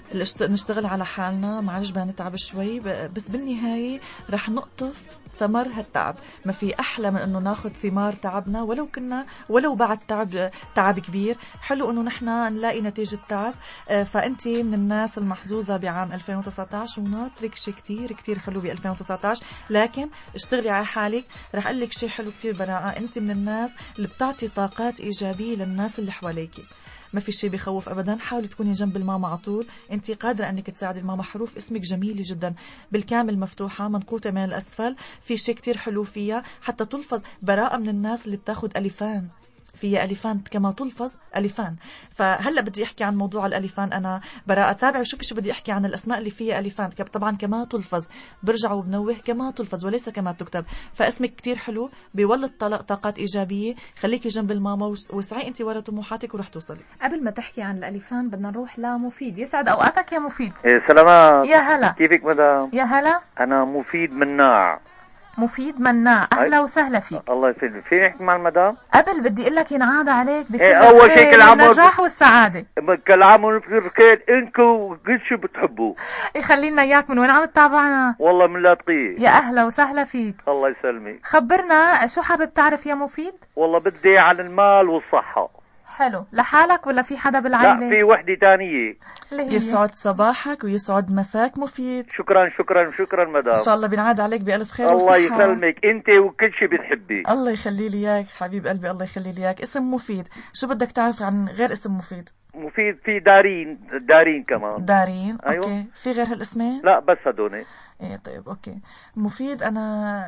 نشتغل على حالنا، معلش بدنا نتعب شوي، بس بالنهاية رح نقطف ثمر هالتعب. ما في أحلى من أنه ناخد ثمار تعبنا، ولو بعد تعب كبير. حلو أنه نحن نلاقي نتيجة تعب. فأنتي من الناس المحظوظة بعام 2019 وناطرك شيء كتير كتير حلو ب 2019، لكن اشتغلي على حالك. رح أقول لك شيء حلو كتير براءة، أنت من الناس اللي بتعطي طاقات إيجابية للناس اللي حواليكي. ما في شيء بيخوف أبدا. حاولي تكوني جنب الماما على طول، أنت قادرة أنك تساعدي الماما. حروف اسمك جميلة جدا، بالكامل مفتوحة، منقوطة من الأسفل، في شيء كتير حلو فيها حتى تلفظ. براءة من الناس اللي بتاخد ألفان، فيها ألفان كما تلفظ ألفان. فهلأ بدي أحكي عن موضوع الألفان. أنا براءة تابع وشوفي شو بدي أحكي عن الأسماء اللي فيها ألفان. طبعا كما تلفظ، برجع وبنوه كما تلفظ وليس كما تكتب. فاسمك كتير حلو، بيولد طاقات إيجابية. خليكي جنب الماما وسعي أنت ورا طموحاتك ورح توصلي. قبل ما تحكي عن الألفان بدنا نروح لمفيد. يسعد أوقاتك يا مفيد. سلامات. يا هلا. كيفك مدام؟ يا هلا. أنا مفيد مناع. مفيد مناع، أهلا وسهلا فيك. الله يسلمك. فيني أحكي مع المدام؟ قبل بدي أقول لك ينعاد عليك بكل أول شيء كل عام والنجاح والسعادة. كل عام وانتم بخير انكم وكل شيء بتحبوه. يخلينا إياك. من وين عم تتابعنا؟ والله من لاذقية. يا أهلا وسهلا فيك. الله يسلمك. خبرنا شو حابب تعرف يا مفيد؟ والله بدي عن المال والصحة. حلو. لحالك ولا في حدا بالعائلة؟ لا، في وحدة تانية. يسعد صباحك ويسعد مساك مفيد. شكرا شكرا شكرا مدام. ان شاء الله بنعاد عليك بألف خير وصحة. الله يسلمك انت وكل شيء بتحبي. الله يخلي لي اياك حبيب قلبي، الله يخلي لي اياك. اسم مفيد، شو بدك تعرف عن غير اسم مفيد؟ مفيد في دارين كمان. دارين. أيوة. اوكي، في غير هالاسمين؟ لا بس هدول. ايه طيب اوكي. مفيد انا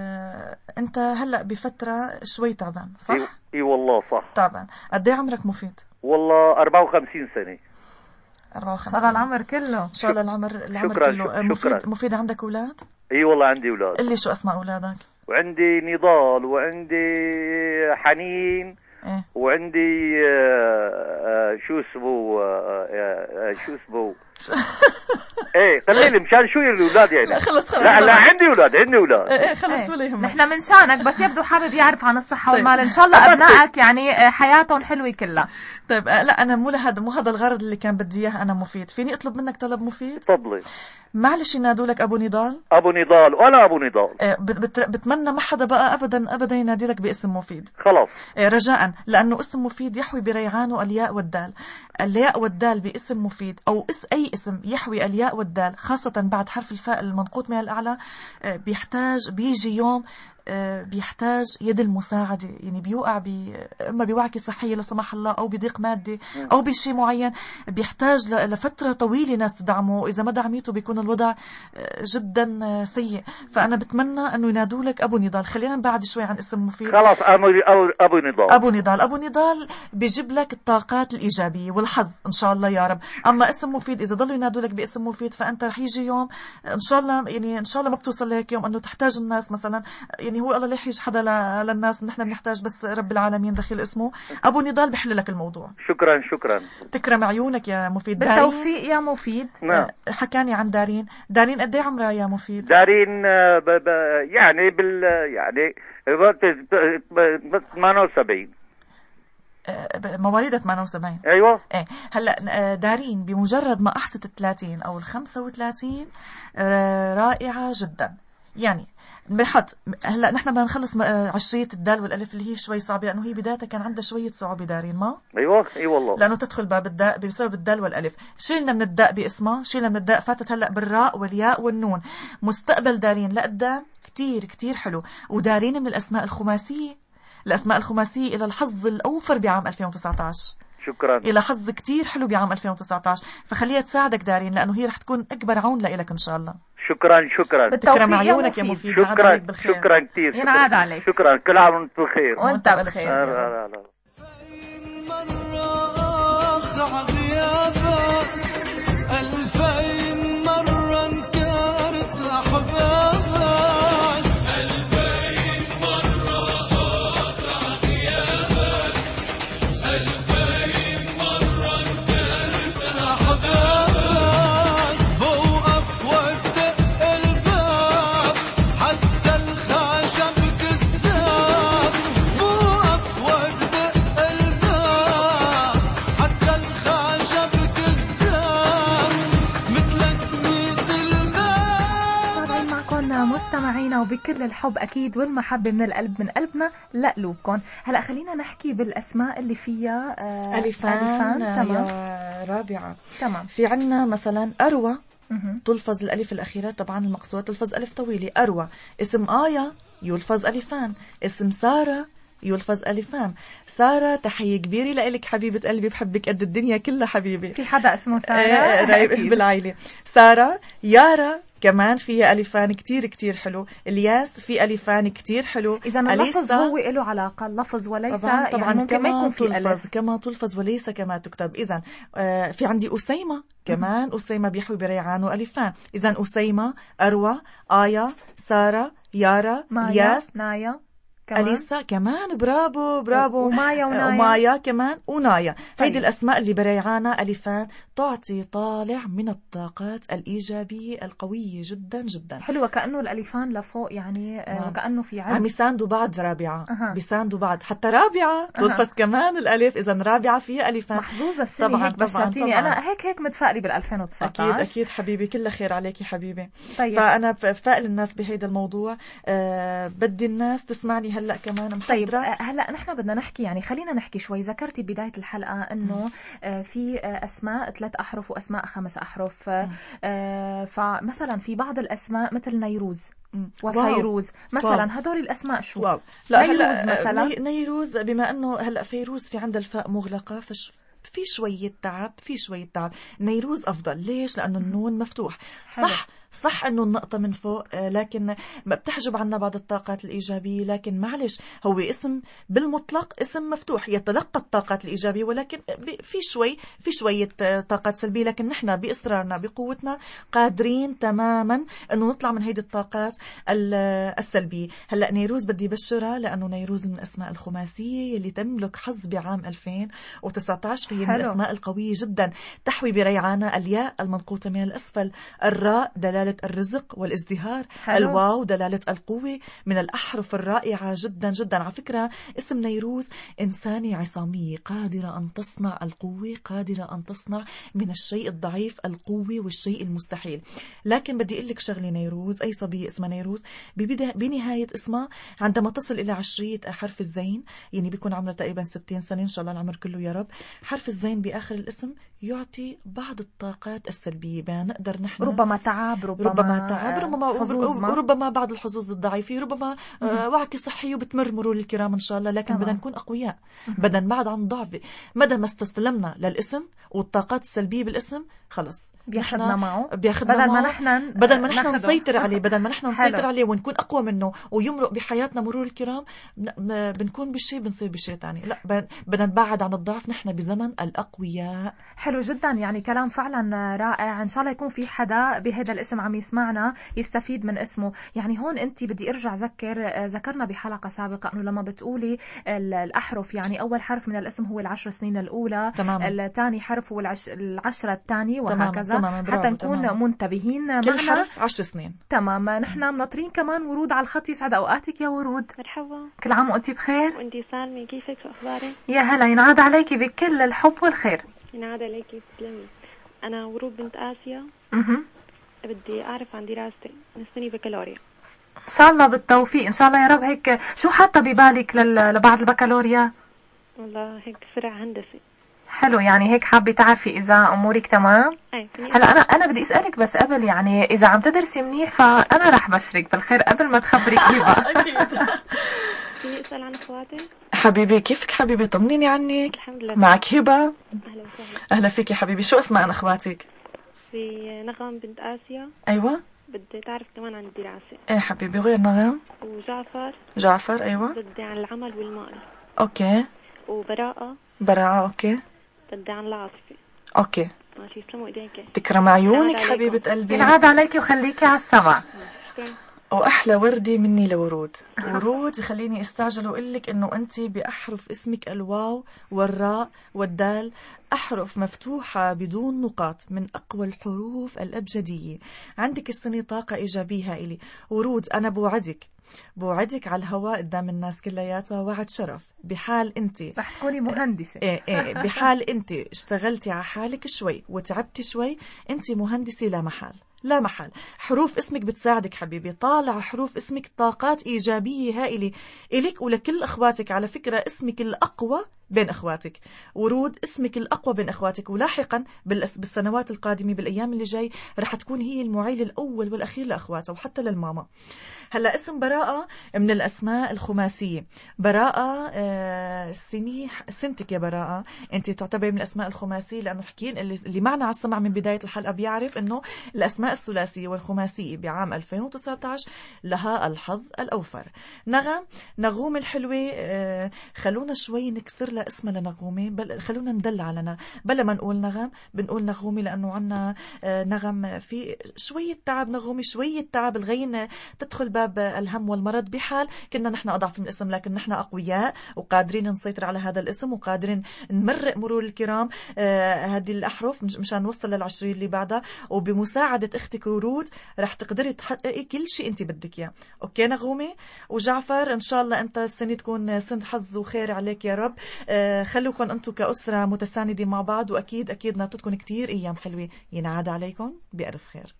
انت هلا بفترة شوي تعبان صح؟ اي والله صح تعبان. قد ايه عمرك مفيد؟ والله 54 سنة. 54 صار العمر كله. شو العمر شكرا كله. شكرا. مفيد عندك اولاد؟ اي والله عندي اولاد. قل لي شو اسماء اولادك؟ وعندي نضال وعندي حنين. إيه؟ وعندي شو اسمه ايه قليل مشان شو الاولاد يعني. خلص لا عندي اولاد ايه خلص ولا يهمك. نحن من شانك، بس يبدو حابب يعرف عن الصحة والمال. ان شاء الله ابنائك يعني حياتهم حلوة كلها. طيب لا انا مو هذا الغرض اللي كان بدي اياه. انا مفيد، فيني اطلب منك طلب مفيد؟ تفضلي. معلش ينادوا لك ابو نضال. ابو نضال وانا ابو نضال. بتمنى ما حدا بقى ابدا ينادي لك باسم مفيد. خلاص. رجاء، لانه اسم مفيد يحوي بريعانه الياء والدال. الياء والدال باسم مفيد او اي اسم يحوي الياء والدال، خاصة بعد حرف الفاء المنقوط من الاعلى، بيجي يوم بيحتاج يد المساعدة. يعني بيوقع اما بوعكة صحية لا سمح الله، او بضيق مادي، او بشيء معين بيحتاج لفترة طويلة ناس تدعمه. اذا ما دعميته بيكون الوضع جدا سيء. فانا بتمنى انه ينادوا لك ابو نضال. خلينا نبعد شوي عن اسم مفيد. خلاص ابو نضال. ابو نضال بيجيب لك الطاقات الايجابية والحظ ان شاء الله يا رب. اما اسم مفيد اذا ضلوا ينادوا لك باسم مفيد، فانت رح يجي يوم ان شاء الله، يعني ان شاء الله ما بتوصل لهيك يوم انه تحتاج الناس مثلا. يعني هو الله لا يحيج حدا للناس، نحن بنحتاج بس رب العالمين دخل اسمه. ابو نضال بحل لك الموضوع. شكرا. تكرم عيونك يا مفيد. بالتوفيق يا مفيد. نعم. حكاني عن دارين قد ايه عمرها يا مفيد؟ دارين يعني يعني 78. مواليد 78. ايوه. ايه هلا دارين بمجرد ما احست 30 او 35 رائعة جدا. يعني بنحط هلا نحن بدنا نخلص عشرية الدال والالف اللي هي شوي صعبه، لانه هي بدايتها كان عندها شويه صعوبه دارين. ما ايوه اي والله، لانه تدخل باب الداء بسبب الدال والالف. شيلنا من الداء باسمها، شيلنا من الداء، فاتت هلا بالراء والياء والنون. مستقبل دارين لقدام كتير كتير حلو. ودارين من الاسماء الخماسيه، الاسماء الخماسيه الى الحظ الاوفر بعام 2019. شكرا. إلى حظ كتير حلو بعام 2019، فخليها تساعدك دارين، لأنه هي رح تكون أكبر عون لإلك إن شاء الله. شكرا. تكرم عيونك يا مفيد. شكرا كتير. ينعاد عليك. شكرا. كل عام وانت بخير. وانت بخير. ألفين مرة انكرت أحبابك، ألفين مرة أخاف غيابك، ألفين مرة انكرت أحبابك. بوقف وابدأ الباب حتى الخشب كذاب، بوقف وابدأ الباب حتى الخشب بكل الحب أكيد والمحبة من القلب من قلبنا لقلوبكم. هلأ خلينا نحكي بالأسماء اللي فيها ألفان. تمام يا رابعة تمام. في عنا مثلا أروى تلفظ الألف الأخيرة طبعا المقصورة تلفظ ألف طويلة أروى. اسم آية يلفظ ألفان. اسم سارة يلفظ ألفان. سارة تحية كبيرة لإلك حبيبة قلبي، بحبك قد الدنيا كلها حبيبي. في حدا اسمه سارة؟ رايب بالعائلة. سارة. يارا كمان فيها ألفان كتير كتير حلو. الياس في ألفان كتير حلو. إذا اللفظ هو له علاقة اللفظ وليس طبعا يعني ممكن ما يكون في ألف كما تلفظ وليس كما تكتب. إذا في عندي أسيمة كمان. أسيمة بيحوي بريعان وألفان. إذا أسيمة، أروى، آية، سارة، يارا، ياس، نايا أليسا كمان. برافو ومايا ومايا كمان ونايا. هيدي الأسماء اللي بريعانا ألفان تعطي طالع من الطاقات الإيجابية القوية جدا جدا. حلوة كأنه الألفان لفوق يعني وكأنه في عز عم يساندوا بعض. رابعة بيساندوا بعض. حتى رابعة تلفظ كمان الألف. إذا رابعة فيها ألفان. محظوظة السنة طبعاً هيك بشرتيني. أنا هيك متفائلة بال2019. أكيد حبيبي كل خير عليكي حبيبي. طيب. فأنا بفائل الناس بهيدا الموضوع. بدي الناس تسمعني هلأ كمان محضرة. طيب هلأ نحن بدنا نحكي يعني خلينا نحكي شوي. ذكرتي بداية الحلقة أنه في أسماء 3 أحرف وأسماء 5 أحرف. فمثلا في بعض الأسماء مثل نيروز وفيروز مثلا. هدول الأسماء شو؟ واو. لا نيروز مثلا. نيروز بما أنه هلأ فيروز في عند الفاء مغلقة في شوية تعب. نيروز أفضل. ليش؟ لأنه النون مفتوح. صح أنه النقطة من فوق لكن بتحجب عنا بعض الطاقات الإيجابية. لكن معلش هو اسم بالمطلق اسم مفتوح يتلقى الطاقات الإيجابية ولكن في شوية طاقات سلبية. لكن نحن بإصرارنا بقوتنا قادرين تماما أنه نطلع من هيدي الطاقات السلبية. هلأ نيروز بدي بشرها لأنه نيروز من الأسماء الخماسية اللي تملك حظ بعام 2019. فهي من الأسماء القوية جدا. تحوي بريعانة الياء المنقوطة من الأسفل. الراء دلالة الرزق والازدهار. الواو دلالة القوة. من الأحرف الرائعة جدا جدا. على فكرة اسم نيروز إنسانة عصامية قادرة أن تصنع القوة، قادرة أن تصنع من الشيء الضعيف القوة والشيء المستحيل. لكن بدي أقول لك شغلة. نيروز أي صبية اسمها نيروز بنهاية اسمها عندما تصل إلى 10 حرف الزين يعني بيكون عمرها تقريبا 60 سنة إن شاء الله العمر كله يا رب. حرف الزين بآخر الاسم يعطي بعض الطاقات السلبية. بنقدر نحن ربما تعب ربما بعض الحظوظ الضعيفة. ربما وعكة صحية وبتمر مرور الكرام إن شاء الله. لكن بدنا نكون أقوياء. بدنا نبعد عن ضعف. مدى ما استسلمنا للاسم والطاقات السلبية بالاسم خلص بياخدنا معه. بدل ما نحن نسيطر عليه. بدل ما نحن نسيطر عليه ونكون أقوى منه ويمرق بحياتنا مرور الكرام بنكون بشيء بنصير بشيء تاني. لا بدنا نبعد عن الضعف. نحن بزمن الأقوياء. حلو جدا يعني كلام فعلا رائع. إن شاء الله يكون في حدا بهذا الاسم عم يسمعنا يستفيد من اسمه. يعني هون أنت بدي أرجع ذكرنا بحلقة سابقة أنه لما بتقولي الأحرف يعني أول حرف من الاسم هو 10 سنين الأولى. الثاني حرف هو 10 الثاني وهكذا. حتى نكون منتبهين معنا. كل حرف 10 سنين. تمام. نحن منطرين كمان ورود على الخط. يسعد أوقاتك يا ورود. مرحبا. كل عام وأنت بخير. وأنتي سالمة. كيفك شو أخبارك؟ يا هلا ينعاد عليكي بكل الحب والخير. ينعاد عليكي. تسلمي. أنا ورود بنت آسيا. بدي أعرف عن دراستي. نستني بكالوريا. إن شاء الله بالتوفيق. إن شاء الله يا رب. هيك شو حاطة ببالك لبعد البكالوريا؟ والله هيك فرع هندسي. حلو. يعني هيك حابة تعرفي إذا أمورك تمام؟ هلا أنا بدي أسألك بس قبل يعني إذا عم تدرسي منيح فأنا رح بشرك بالخير قبل ما تخبري كيف. فيني أسأل عن أخواتي؟ حبيبي كيفك حبيبي؟ طمنيني عنك. الحمد لله. معك هبة. أهلا وسهلا. أهلا فيكي حبيبي. شو اسماء أخواتك؟ في نغم بنت آسيا. أيوة. بدي تعرف كمان عن الدراسة. إيه حبيبي. غير نغم؟ وجعفر. أيوة. بدي عن العمل والمال. أوكي. وبراءة. أوكي. بدي عن العاطفة. أوكي. ماشي. يسلموا إيديك. تكرم عيونك حبيبة قلبي. ينعاد عليكي وخليكي على السمع. وأحلى وردي مني لورود. ورود خليني استعجل وأقول لك إنه أنت بأحرف اسمك الواو والراء والدال أحرف مفتوحة بدون نقاط من أقوى الحروف الأبجدية. عندك السنة طاقة إيجابية إلي ورود. أنا بوعدك على الهواء قدام الناس كلياتها وعد شرف. بحال أنت رح تكوني مهندسة. بحال أنت اشتغلتي على حالك شوي وتعبتي شوي أنت مهندسة لا محال. لا محل. حروف اسمك بتساعدك حبيبي، طالع حروف اسمك طاقات إيجابية هائلة إليك ولكل أخواتك. على فكرة اسمك الأقوى بين أخواتك، ورود اسمك الأقوى بين أخواتك، ولاحقا بالسنوات القادمة بالأيام اللي جاي رح تكون هي المعيل الأول والأخير لأخواتها وحتى للماما. هلا اسم براءة من الأسماء الخماسية. براءة سنتك يا براءة، أنت تعتبر من الأسماء الخماسية، لأنه حكين اللي معنا على السمع من بداية الحلقة بيعرف أنه الأسماء الثلاثية والخماسية بعام 2019 لها الحظ الأوفر. نغوم الحلوة، خلونا شوي نكسر لها اسمها لنغومة، خلونا ندل على بلا ما نقول نغم بنقول نغومة، لأنه عنا نغم في شوية تعب. نغومة شوية تعب، الغين تدخل باب الهم والمرض. بحال كنا نحن أضعف من الاسم، لكن نحن أقوياء وقادرين نسيطر على هذا الاسم وقادرين نمرق مرور الكرام هذه الأحرف مشان نوصل لل20 اللي بعدها. وبمساعدة أختك ورود رح تقدري تحققي كل شيء أنت بدك إياه. أوكي نغومة وجعفر، إن شاء الله أنت السنة تكون سنة حظ وخير عليك يا رب. خلوكم أنتم كأسرة متساندة مع بعض، وأكيد أكيد نعطيكم كتير أيام حلوة. ينعاد عليكم بألف خير.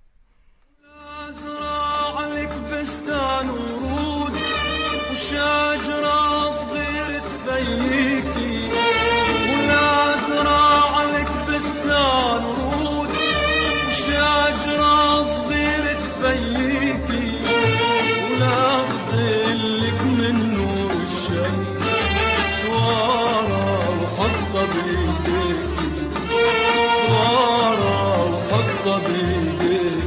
عليك بستان ورود وشجرة صغيرة تفيكي، ولا زرع عليك بستان ورود وشجرة صغيرة تفيكي، ولا غزلك من نور الشمس صوارة وحطة بيديكي، صوارة وحطة بيديكي.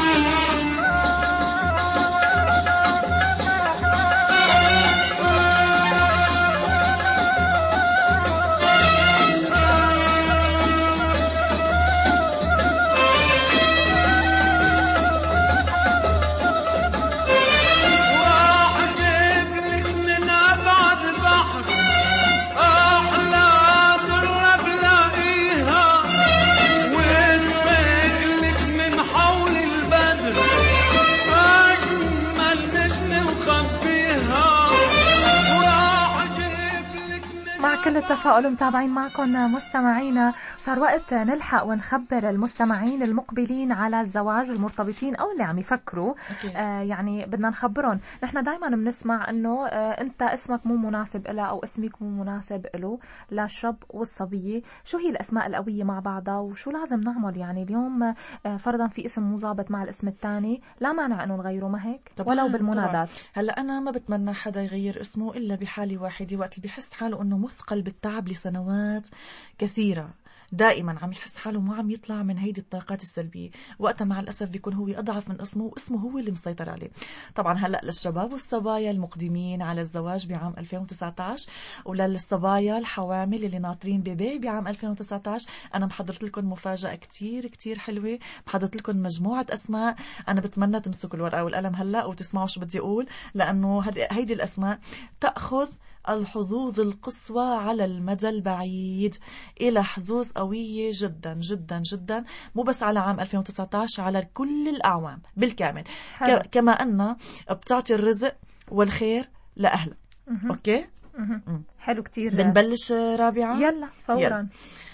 كل التفاؤل متابعين معكم مستمعينا. صار وقت نلحق ونخبر المستمعين المقبلين على الزواج، المرتبطين أو اللي عم يفكروا. يعني بدنا نخبرهم، نحن دايما بنسمع أنه أنت اسمك مو مناسب إله أو اسمك مو مناسب إله، للشاب والصبية. شو هي الأسماء القوية مع بعضها وشو لازم نعمل؟ يعني اليوم فرضا في اسم مو ظابط مع الاسم الثاني، لا مانع أنه نغيره، ما هيك؟ ولو بالمنادات. هلا أنا ما بتمنى حدا يغير اسمه إلا بحالة واحدة، وقت اللي بيحس حاله أنه مثقل بالتعب لسنوات كثيرة، دائما عم يحس حاله ما عم يطلع من هيدي الطاقات السلبية، وقتها مع الأسف بيكون هو أضعف من اسمه، واسمه هو اللي مسيطر عليه. طبعا هلأ للشباب والصبايا المقدمين على الزواج بعام 2019، وللصبايا الحوامل اللي ناطرين بيبي بعام 2019، أنا محضرت لكم مفاجأة كتير كتير حلوة. محضرت لكم مجموعة أسماء، أنا بتمنى تمسكوا الورقة والقلم هلأ وتسمعوا شو بدي أقول، لأنه هيدي الأسماء تأخذ الحظوظ القصوى على المدى البعيد، إلى حظوظ قوية جدا جدا جدا، مو بس على عام 2019، على كل الأعوام بالكامل. كما أن بتعطي الرزق والخير لأهلها. أوكي؟ حلو كتير. بنبلش رابعة؟ يلا فورا. يلا.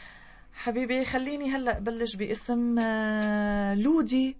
حبيبي خليني هلأ بلش باسم لودي.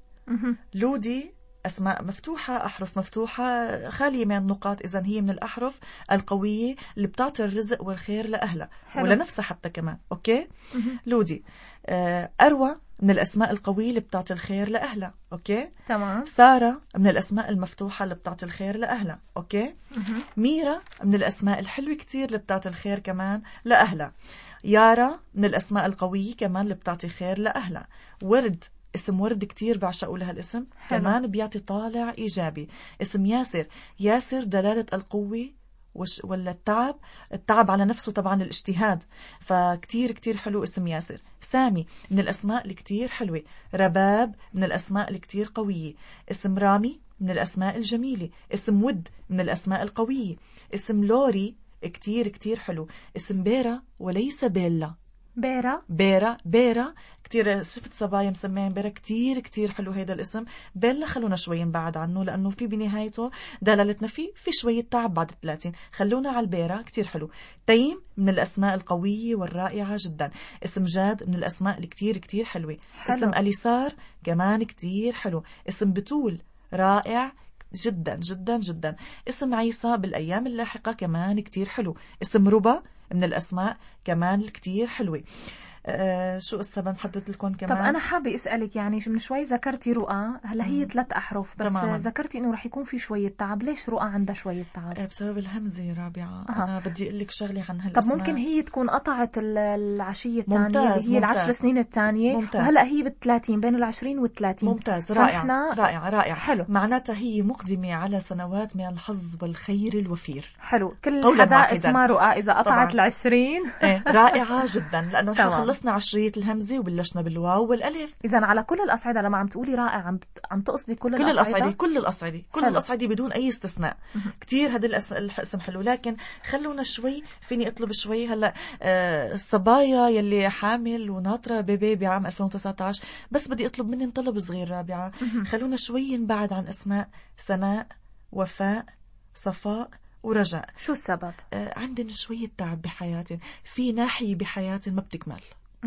لودي أسماء مفتوحة، أحرف مفتوحة خالية من النقاط، إذن هي من الأحرف القوية اللي بتعطي الرزق والخير لأهلها ولنفسها حتى كمان. أوكي؟ لودي. أروى من الأسماء القوية اللي بتعطي الخير لأهلها. أوكي؟ تمام. سارة من الأسماء المفتوحة اللي بتعطي الخير لأهلها. أوكي؟ ميرا من الأسماء الحلوة كتير اللي بتعطي الخير كمان لأهلها. يارا من الأسماء القوية كمان اللي بتعطي خير لأهلها. ورد، اسم ورد كتير بعشقوا لها الاسم، كمان بيعطي طالع إيجابي. اسم ياسر، ياسر دلالة القوة ولا التعب على نفسه، طبعا الاجتهاد، فكتير كتير حلو اسم ياسر. سامي من الأسماء اللي كتير حلوة. رباب من الأسماء اللي كتير قوية. اسم رامي من الأسماء الجميلة. اسم ود من الأسماء القوية. اسم لوري كتير كتير حلو. اسم بيرا وليس بيلا بيرا كتير شفت صبايا مسمعين بيرا، كتير كتير حلو هيدا الاسم. بيلا خلونا شوي نبعد عنه لأنه في بنهايته دلالتنا في شوية تعب بعد 30. خلونا على البيرا، كتير حلو. تيم من الأسماء القوية والرائعة جدا. اسم جاد من الأسماء اللي كتير كتير حلوة. اسم أليسار كمان كتير حلو. اسم بتول رائع جدا جدا جدا. اسم عيسى بالأيام اللاحقة كمان كتير حلو. اسم ربا من الأسماء كمان كتير حلوة. شو السبب محدد لكم كمان؟ طب أنا حابة أسألك، يعني من شوي ذكرتي رؤى، هلا هي 3 أحرف بس تماما. ذكرتي إنه رح يكون في شوية تعب. ليش رؤى عندها شوية تعب؟ بسبب الهمزة رابعة. أنا بدي أقول لك شغلة عن هالأسماء. طب ممكن هي تكون قطعت العشية الثانية اللي هي 10 سنين الثانية، وهلا هي بال30 بين 20 و30. ممتاز، رائع حلو. معناتها هي مقدمة على سنوات من الحظ والخير الوفير. حلو. كل حدا اسمها رؤى إذا قطعت 20 رائعة جدا، لأنه خلصنا عشرية الهمزة وبلشنا بالواو والألف. إذا على كل الأصعدة لما عم تقولي رائع عم تقصدي كل الأصعدة؟ كل الأصعدة بدون أي استثناء. كتير هذا الاسم حلو. لكن خلونا شوي، فيني أطلب شوي هلأ الصبايا يلي حامل وناطرة بيبي بعام 2019، بس بدي أطلب مني طلب صغير رابعة. خلونا شوي نبعد عن أسماء سناء، وفاء، صفاء ورجاء. شو السبب؟ عندنا شوية تعب بحياتي، في ناحية بحياتي ما بتكمل،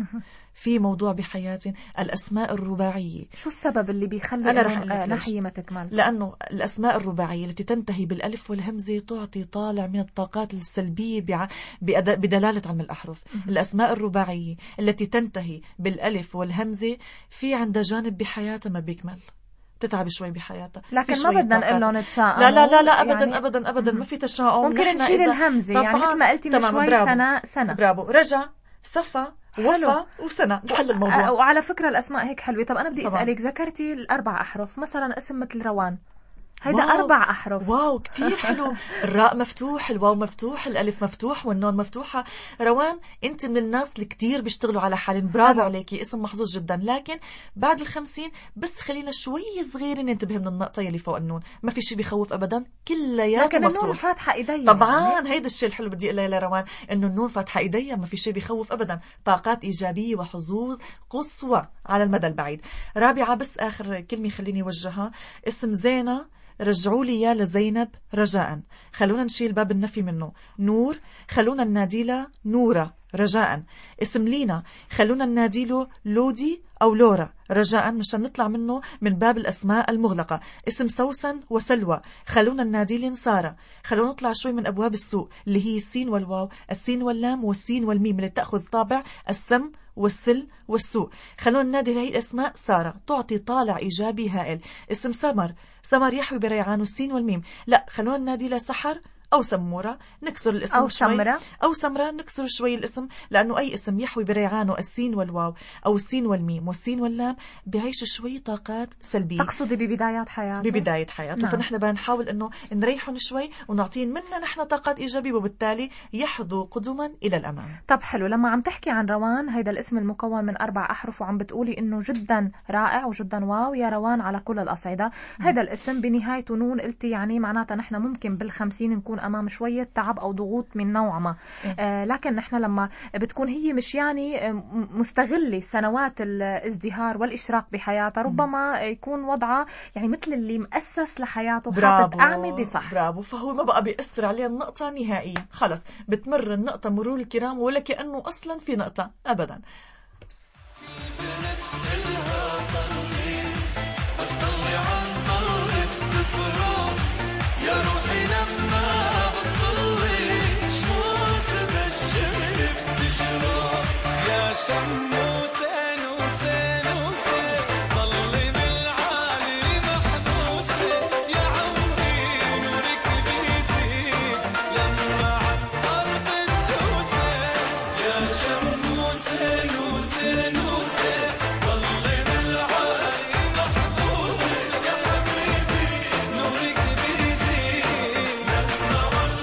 في موضوع بحياتي الأسماء الرباعية. شو السبب اللي بيخلي ناحية ما تكمل؟ لأنه الأسماء الرباعية التي تنتهي بالألف والهمزة تعطي طالع من الطاقات السلبية بدلالة علم الأحرف. الأسماء الرباعية التي تنتهي بالألف والهمزة في عندها جانب بحياتها ما بيكمل، تتعب شوي بحياتها. لكن ما بدنا نقول لهم نتشاءم. لا أبدا يعني أبدا أبدا ما في تشاؤم. ممكن نشيل الهمزة يعني مثل ما قلتي من شوي. سنة برافو. رجع، صفا، وفا وسنة، نحل الموضوع. وعلى فكرة الأسماء هيك حلوة. طب أنا بدي أسألك، ذكرتي 4 أحرف، مثلا اسم مثل روان، هيدا 4 أحرف. واو كتير حلو. الراء مفتوح، الواو مفتوح، الألف مفتوح والنون مفتوحة. روان انت من الناس اللي كتير بيشتغلوا على حالهم، برافو عليكي، اسم محظوظ جدا. لكن بعد 50 بس خلينا شوي صغيرين ننتبه من النقطة يلي فوق النون. ما في شي بيخوف أبدا، كلياته لكن مفتوح. النون فاتحة إيديا طبعا يعني. هيدا الشيء الحلو بدي أقول لروان، إنه النون فاتحة إيديا، ما في شي بيخوف أبدا، طاقات إيجابية وحظوظ قصوى على المدى البعيد. رابعة بس آخر كلمة خليني وجهها، اسم زينة رجعوا لي يا لزينب رجاء، خلونا نشيل باب النفي منه. نور خلونا نناديله نورة رجاء. اسم لينا خلونا نناديله لودي أو لورا رجاء مشان نطلع منه من باب الأسماء المغلقة. اسم سوسن وسلوى خلونا نناديله سارة. خلونا نطلع شوي من أبواب السوء اللي هي السين والواو، السين واللام والسين والميم اللي تأخذ طابع السم والسل والسوء. خلونا ننادي هاي الأسماء سارة، تعطي طالع إيجابي هائل. اسم سمر يحوي بريعان والسين والميم، لا خلونا ننادي له سحر أو سمورة، نكسر الاسم أو شوي. سمرة أو سمرة، نكسر شوي الاسم، لأنه أي اسم يحوي بريعانه السين والواو أو السين والميم والسين واللام بيعيش شوي طاقات سلبية. تقصدي ببداية حياته؟ نعم. فنحن بنحاول إنه نريحهم شوي ونعطين منا نحن طاقات إيجابية، وبالتالي يحظوا قدما إلى الأمام. طب حلو. لما عم تحكي عن روان، هيدا الاسم المكون من 4 أحرف، وعم بتقولي إنه جدا رائع وجدا واو يا روان على كل الأصعدة، هيدا الاسم بنهايته نون، قلتي يعني معناتها نحن ممكن بال50 نكون أمام شوية تعب أو ضغوط من نوع ما. لكن نحن لما بتكون هي مش يعني مستغلة سنوات الازدهار والإشراق بحياتها، ربما يكون وضعها يعني مثل اللي مؤسس لحياته حاطط أعمدة صح. برافو. فهو ما بقى بيأثر عليه النقطة نهائيا، خلص بتمر النقطة مرور الكرام ولا كأنه أصلا في نقطة أبدا.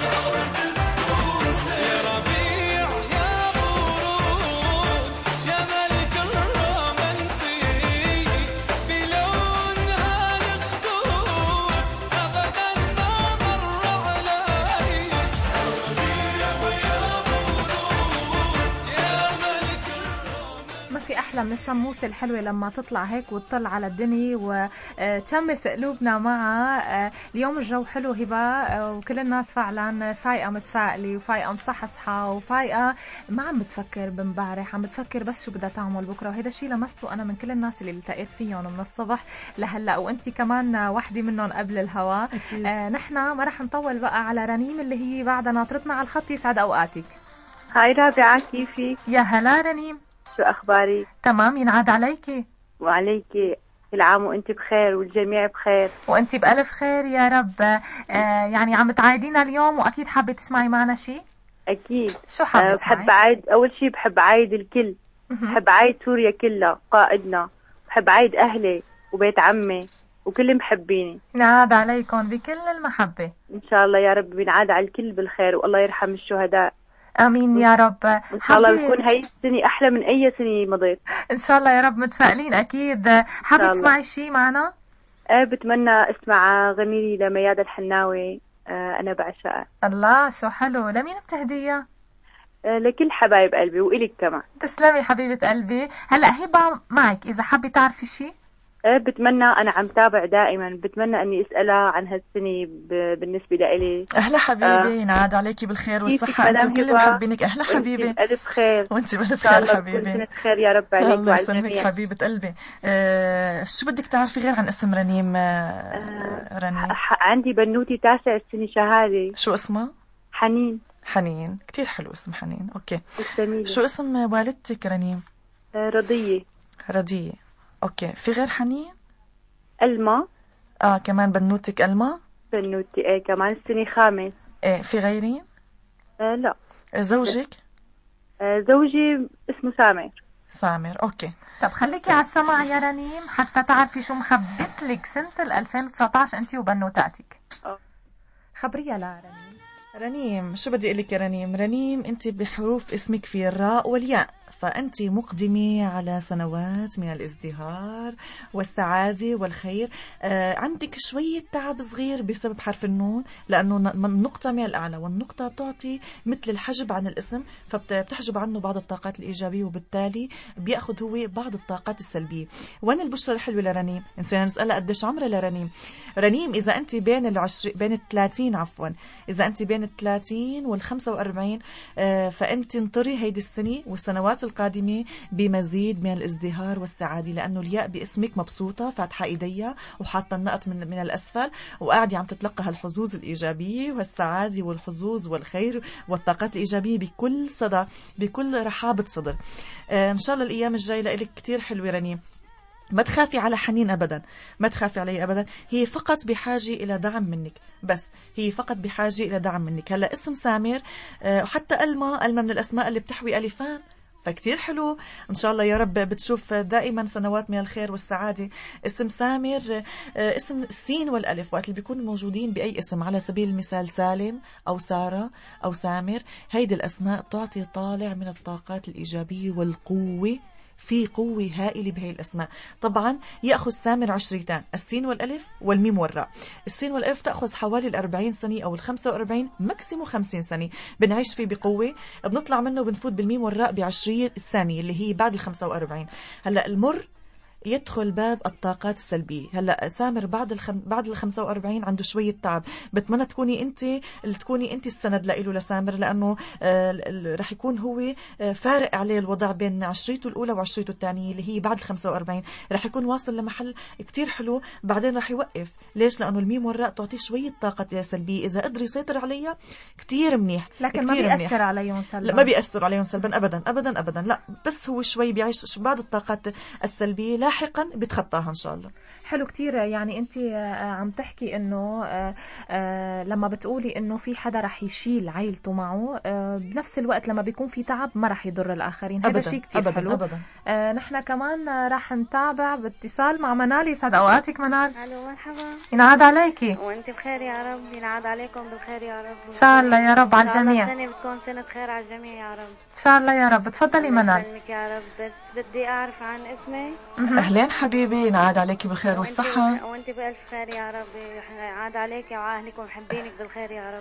يا أحلى من الشموسة الحلوة لما تطلع هيك وتطل على الدنيا وتشمس قلوبنا معها. اليوم الجو حلو هبة، وكل الناس فعلا فايقة متفائلة وفايقة مصحصحة وفايقة ما عم بتفكر بمبارح، عم بتفكر بس شو بدها تعمل بكرة. وهذا الشيء لمسته أنا من كل الناس اللي التقيت فيهم من الصبح لهلا، وأنتي كمان واحدة منهم قبل الهوا. نحن ما رح نطول بقى على رنيم اللي هي بعد ناطرتنا على الخط. يسعد أوقاتك. هاي رابعة، كيفك؟ يا هلا رنيم، شو أخبارك؟ تمام، ينعاد عليكي. وعليكي، كل عام وأنت بخير والجميع بخير. وأنت بألف خير يا رب. يعني عم تعايدينا اليوم وأكيد حابة تسمعي معنا شيء؟ أكيد. شو حابة تسمعي؟ بحب أعيد، أول شيء بحب أعيد الكل. بحب أعيد سوريا كلها، قائدنا. بحب أعيد أهلي وبيت عمي وكل محبيني. ينعاد عليكم بكل المحبة إن شاء الله يا رب، بينعاد على الكل بالخير، والله يرحم الشهداء. امين يا رب. ان شاء الله بتكون هاي السنه احلى من اي سنه مضيت ان شاء الله يا رب، متفائلين اكيد. حابه تسمعي شيء معنا؟ بتمنى اسمع غني لميادة الحناوي، انا بعشقها. الله شو حلو. لمين بتهديها؟ لكل حبايب قلبي وإلك كمان. تسلمي حبيبه قلبي. هلا هبه معك، اذا حابه تعرفي شيء. بتمنى، أنا عم تابع دائما، بتمنى أني أسألها عن هالسنة بالنسبة لإلي. أهلا حبيبي، ينعاد عليكي بالخير والصحة، أنت وكل محبينك. أهلا حبيبي، وأنت بألف خير. وأنت بألف خير حبيبي. سنة خير يا رب عليك الله يسلمك حبيبة قلبي. شو بدك تعرفي غير عن اسم رنيم؟ رنيم عندي بنوتي 9 سنة شهادة. شو اسمها؟ حنين. حنين، كتير حلو اسم حنين. أوكي. السميلة. شو اسم والدتك رنيم؟ رضية. رضية. أوكي. في غير حنين؟ ألما. كمان بنوتك ألما؟ بنوتي كمان السنة 5. في غيرين؟ لا. زوجك؟ زوجي اسمه سامر. سامر. أوكي. طب خليكي على السمع يا رنيم حتى تعرفي شو مخبت لك سنة 2019 أنت وبنوتاتك. خبريها لا رنيم. رنيم، شو بدي أقولك يا رنيم؟ رنيم أنت بحروف اسمك في الراء والياء، فأنت مقدمة على سنوات من الازدهار والسعادة والخير. عندك شوية تعب صغير بسبب حرف النون، لأنه النقطة من الأعلى، والنقطة تعطي مثل الحجب عن الاسم، فبتحجب عنه بعض الطاقات الإيجابية، وبالتالي بيأخذ هو بعض الطاقات السلبية. وين البشرة الحلوة لرنيم؟ نسينا نسألها قديش عمرها لرنيم. رنيم إذا أنت بين 30 عفوا، إذا أنت بين 30 وال45، فأنت انطري هيدي السنة والسنوات القادمة بمزيد من الازدهار والسعادة، لأنه الياء باسمك مبسوطة، فاتحة إيديها وحاطة النقط من الأسفل، وقاعدة عم تتلقى هالحظوظ الإيجابية والسعادة والحظوظ والخير والطاقات الإيجابية بكل صدى، بكل رحابة صدر. إن شاء الله الأيام الجاية لإلك كتير حلوة رنيم. ما تخافي على حنين أبدا، ما تخافي علي أبدا، هي فقط بحاجة إلى دعم منك، بس هي فقط بحاجة إلى دعم منك. هلأ اسم سامر، وحتى ألما من الأسماء اللي بتحوي ألفان، فكتير حلو. إن شاء الله يا رب بتشوف دائما سنوات من الخير والسعادة. اسم سامر، اسم السين والألف وقت اللي بيكونوا موجودين بأي اسم، على سبيل المثال سالم أو سارة أو سامر، هيدي الأسماء تعطي طالع من الطاقات الإيجابية والقوة، في قوة هائلة بهي الأسماء. طبعا يأخذ سامر 10، السين والألف والميم والراء. السين والألف تأخذ حوالي 40 سنة أو 45 ماكسيمو 50 سنة، بنعيش فيه بقوة، بنطلع منه وبنفوت بالميم والراء ب20 ثانية اللي هي بعد 45. هلأ المر يدخل باب الطاقات السلبية. هلا سامر بعد ال 45 عنده شوية تعب، بتمنى تكوني انت السند له لسامر، لانه رح يكون هو فارق عليه الوضع بين عشريته الاولى وعشريته الثانية اللي هي بعد ال 45، رح يكون واصل لمحل كتير حلو، بعدين رح يوقف. ليش؟ لانه الميم والراء تعطيه شوية طاقة سلبية، اذا قدر يسيطر عليها كتير منيح، لكن ما بيأثر عليهم سلبا. لا ما بيأثر عليهم سلبا ابدا ابدا ابدا، لا بس هو شوي بيعيش بعض الطاقات السلبية، لاحقا بتخطاها ان شاء الله. حلو كتير. يعني انت عم تحكي انه لما بتقولي انه في حدا رح يشيل عائلته معه، بنفس الوقت لما بيكون في تعب ما رح يضر الاخرين. هذا شيء كتير حلو. أبداً. نحن كمان رح نتابع باتصال مع منال. يسعد اوقاتك منال. الو مرحبا. ينعاد عليكي. وانت بخير يا رب، ينعاد عليكم بالخير يا رب. ان شاء الله يا رب على الجميع. السنة بتكون سنة خير على الجميع يا رب. ان شاء الله يا رب. تفضلي منال. يسلمك يا رب. بس بدي اعرف عن اسمي. اهلين حبيبي، ينعاد عليكي بالخير والصحة. وانت بألف خير يا رب، عاد عليك وعلى اهلك ومحبينك بالخير يا رب.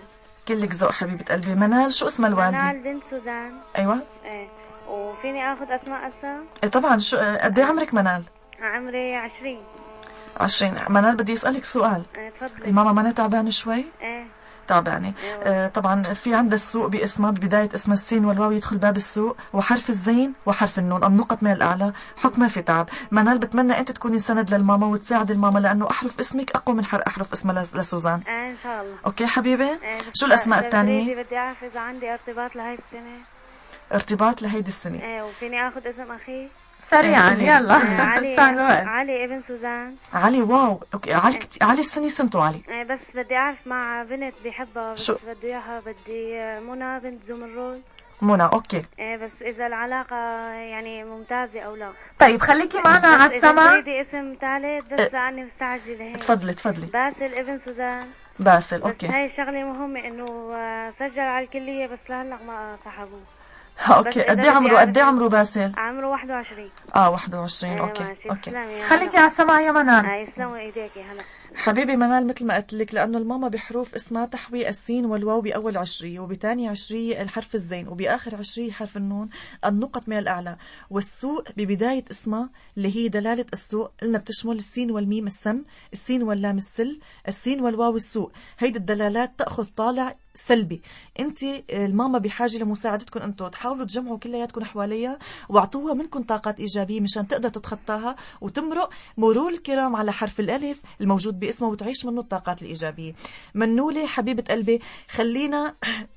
كلك ذوق حبيبة قلبي. منال شو اسمها الوالدة؟ منال بنت سوزان. أيوة. ايه وفيني اخذ اسماء هسه؟ ايه طبعا. شو قد ايه عمرك منال؟ عمري 20. 20. منال بدي اسألك سؤال. تفضلي. الماما مانا تعبانة شوي؟ ايه تعبانة. طبعا في عندها السوق باسمها ببداية اسم السين والواو يدخل باب السوق وحرف الزين وحرف النون النقط من الأعلى حكمها في تعب. منال بتمنى أنت تكوني سند للماما وتساعد الماما لأنه أحرف اسمك أقوى من أحرف اسمها لسوزان. إن شاء الله. أوكي حبيبي. شو الأسماء الثانية؟ بدي أعرف إذا عندي ارتباط لهي السنة. ارتباط لهيدي السنة. وفيني أخذ اسم أخي سريعا يلا. علي ابن سوزان. علي. واو. اوكي. علي السنة سنته علي. بس بدي اعرف مع بنت بحبها بس شو؟ بدي اياها بدي منى بنت زمرود. منى. اوكي. بس اذا العلاقة يعني ممتازة او لا. طيب خليكي معنا على السما. بدي اسم ثالث بس لاني مستعجلة هيك. تفضلي. باسل ابن سوزان. باسل. اوكي. بس هاي الشغلة مهمة انه سجل على الكلية بس لهلا ما سحبوه. اوكي. قد ايه عمره باسل؟ عمره 21. 21. اوكي. خليكي على السماء يا منال. يسلموا ايديكي. هلا حبيبي منال مثل ما قلت لك لانه الماما بحروف اسمها تحوي السين والواو باول عشرية وبثاني عشرية الحرف الزين وباخر عشرية حرف النون النقط من الاعلى والسوق ببداية اسمها اللي هي دلالة السوق قلنا بتشمل السين والميم السم السين واللام السل السين والواو السوق. هيدي الدلالات تاخذ طالع سلبي. انت الماما بحاجه لمساعدتكم انتم تحاولوا تجمعوا كلياتكم حواليها واعطوها منكم طاقات ايجابيه مشان تقدر تتخطاها وتمرق مرور الكرام على حرف الالف الموجود باسمه وتعيش منه الطاقات الايجابيه. منوله حبيبه قلبي خلينا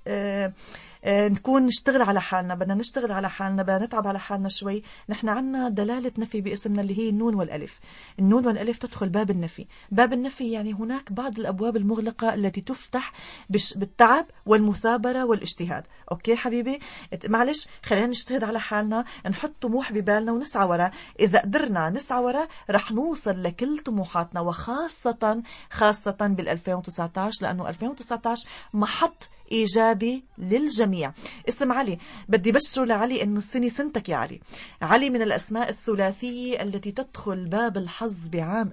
نكون نشتغل على حالنا. بدنا نشتغل على حالنا بدنا نتعب على حالنا شوي. نحن عنا دلالة نفي باسمنا اللي هي النون والألف. النون والألف تدخل باب النفي. باب النفي يعني هناك بعض الأبواب المغلقة التي تفتح بالتعب والمثابرة والاجتهاد. أوكي حبيبي معلش خلينا نجتهد على حالنا نحط طموح ببالنا ونسعى وراه. إذا قدرنا نسعى وراه رح نوصل لكل طموحاتنا وخاصة بال2019 لأنه 2019 محط إيجابي للجميع. اسم علي بدي بشره لعلي إنه السنة سنتك يا علي. علي من الأسماء الثلاثية التي تدخل باب الحظ بعام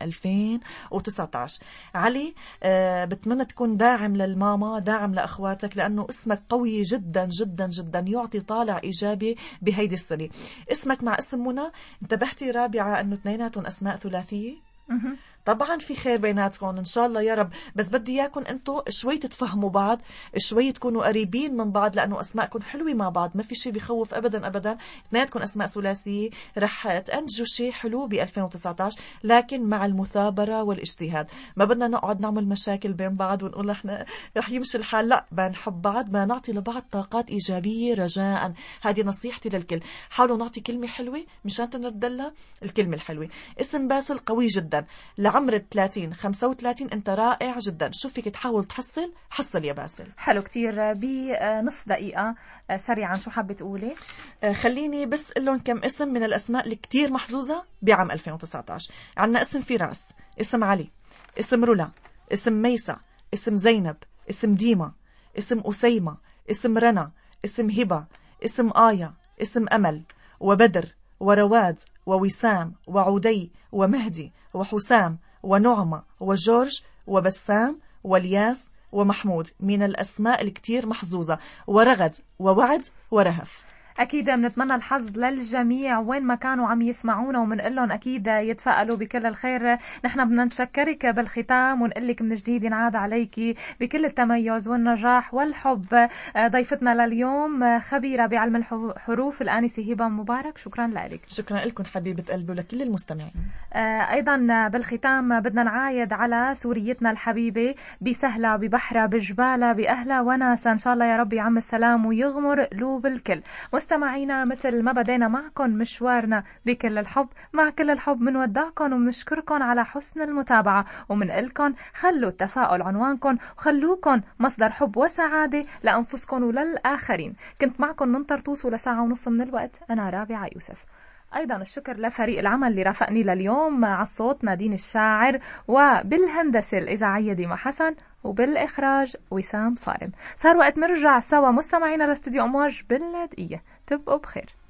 2019. علي بتمنى تكون داعم للماما داعم لأخواتك لأنه اسمك قوي جدا جدا جدا يعطي طالع إيجابي بهيدي السنة. اسمك مع اسم منى انتبهتي رابعة أنه اثنيناتهم أسماء ثلاثية. طبعا في خير بيناتكم ان شاء الله يا رب بس بدي اياكم انتم شوي تتفهموا بعض شوي تكونوا قريبين من بعض لانه اسماءكم حلوه مع بعض ما في شيء بيخوف ابدا اثنيناتكم اسماء ثلاثيه رح تنتجوا شيء حلو ب 2019 لكن مع المثابره والاجتهاد. ما بدنا نقعد نعمل مشاكل بين بعض ونقول احنا رح يمشي الحال. لا بنحب بعض بدنا نعطي لبعض طاقات ايجابيه رجاء. هذه نصيحتي للكل. حاولوا نعطي كلمه حلوه مشان تنردلها الكلمه الحلوه. اسم باسل قوي جدا عمر 30 35 انت رائع جدا. شو فيك تحاول حصل يا باسل. حلو كتير. بنص دقيقة سريعا شو حابة تقولي؟ خليني بس اقول لهم كم اسم من الاسماء اللي كتير محظوظة بعام 2019. عندنا اسم فراس اسم علي اسم رولا اسم ميسة اسم زينب اسم ديما اسم أسيمة اسم رنا اسم هبة اسم آية اسم أمل وبدر ورواد ووسام وعودي ومهدي وحسام ونعمة وجورج وبسام والياس ومحمود من الأسماء الكتير محظوظة ورغد ووعد ورهف. أكيد بنتمنى الحظ للجميع وين ما كانوا عم يسمعونا ومنقول لهم أكيد يتفائلوا بكل الخير. نحن بدنا نشكرك بالختام ونقول لك من جديد ينعاد عليك بكل التميز والنجاح والحب. ضيفتنا لليوم خبيرة بعلم الحروف الآنسة هبة مبارك. شكرا لك. شكرا لكم حبيبة قلبي ولكل المستمعين. أيضا بالختام بدنا نعايد على سوريتنا الحبيبة بسهلة ببحرة بجبالة بأهلا وناسا إن شاء الله يا رب يعم السلام ويغمر قلوب الكل. مستمعينا مثل ما بدينا معكم مشوارنا بكل الحب مع كل الحب منودعكم ومنشكركم على حسن المتابعة ومنقلكم خلوا التفاؤل عنوانكم وخلوكم مصدر حب وسعادة لأنفسكم وللآخرين. كنت معكم ننطر توصلوا لساعة ونص من الوقت. أنا رابعة يوسف. أيضا الشكر لفريق العمل اللي رافقني لليوم على الصوت نادين الشاعر وبالهندسة الإذاعية ديما حسن وبالإخراج وسام صارم. صار وقت نرجع سوا مستمعينا لاستديو أمواج باللاذقية. تبقوا بخير.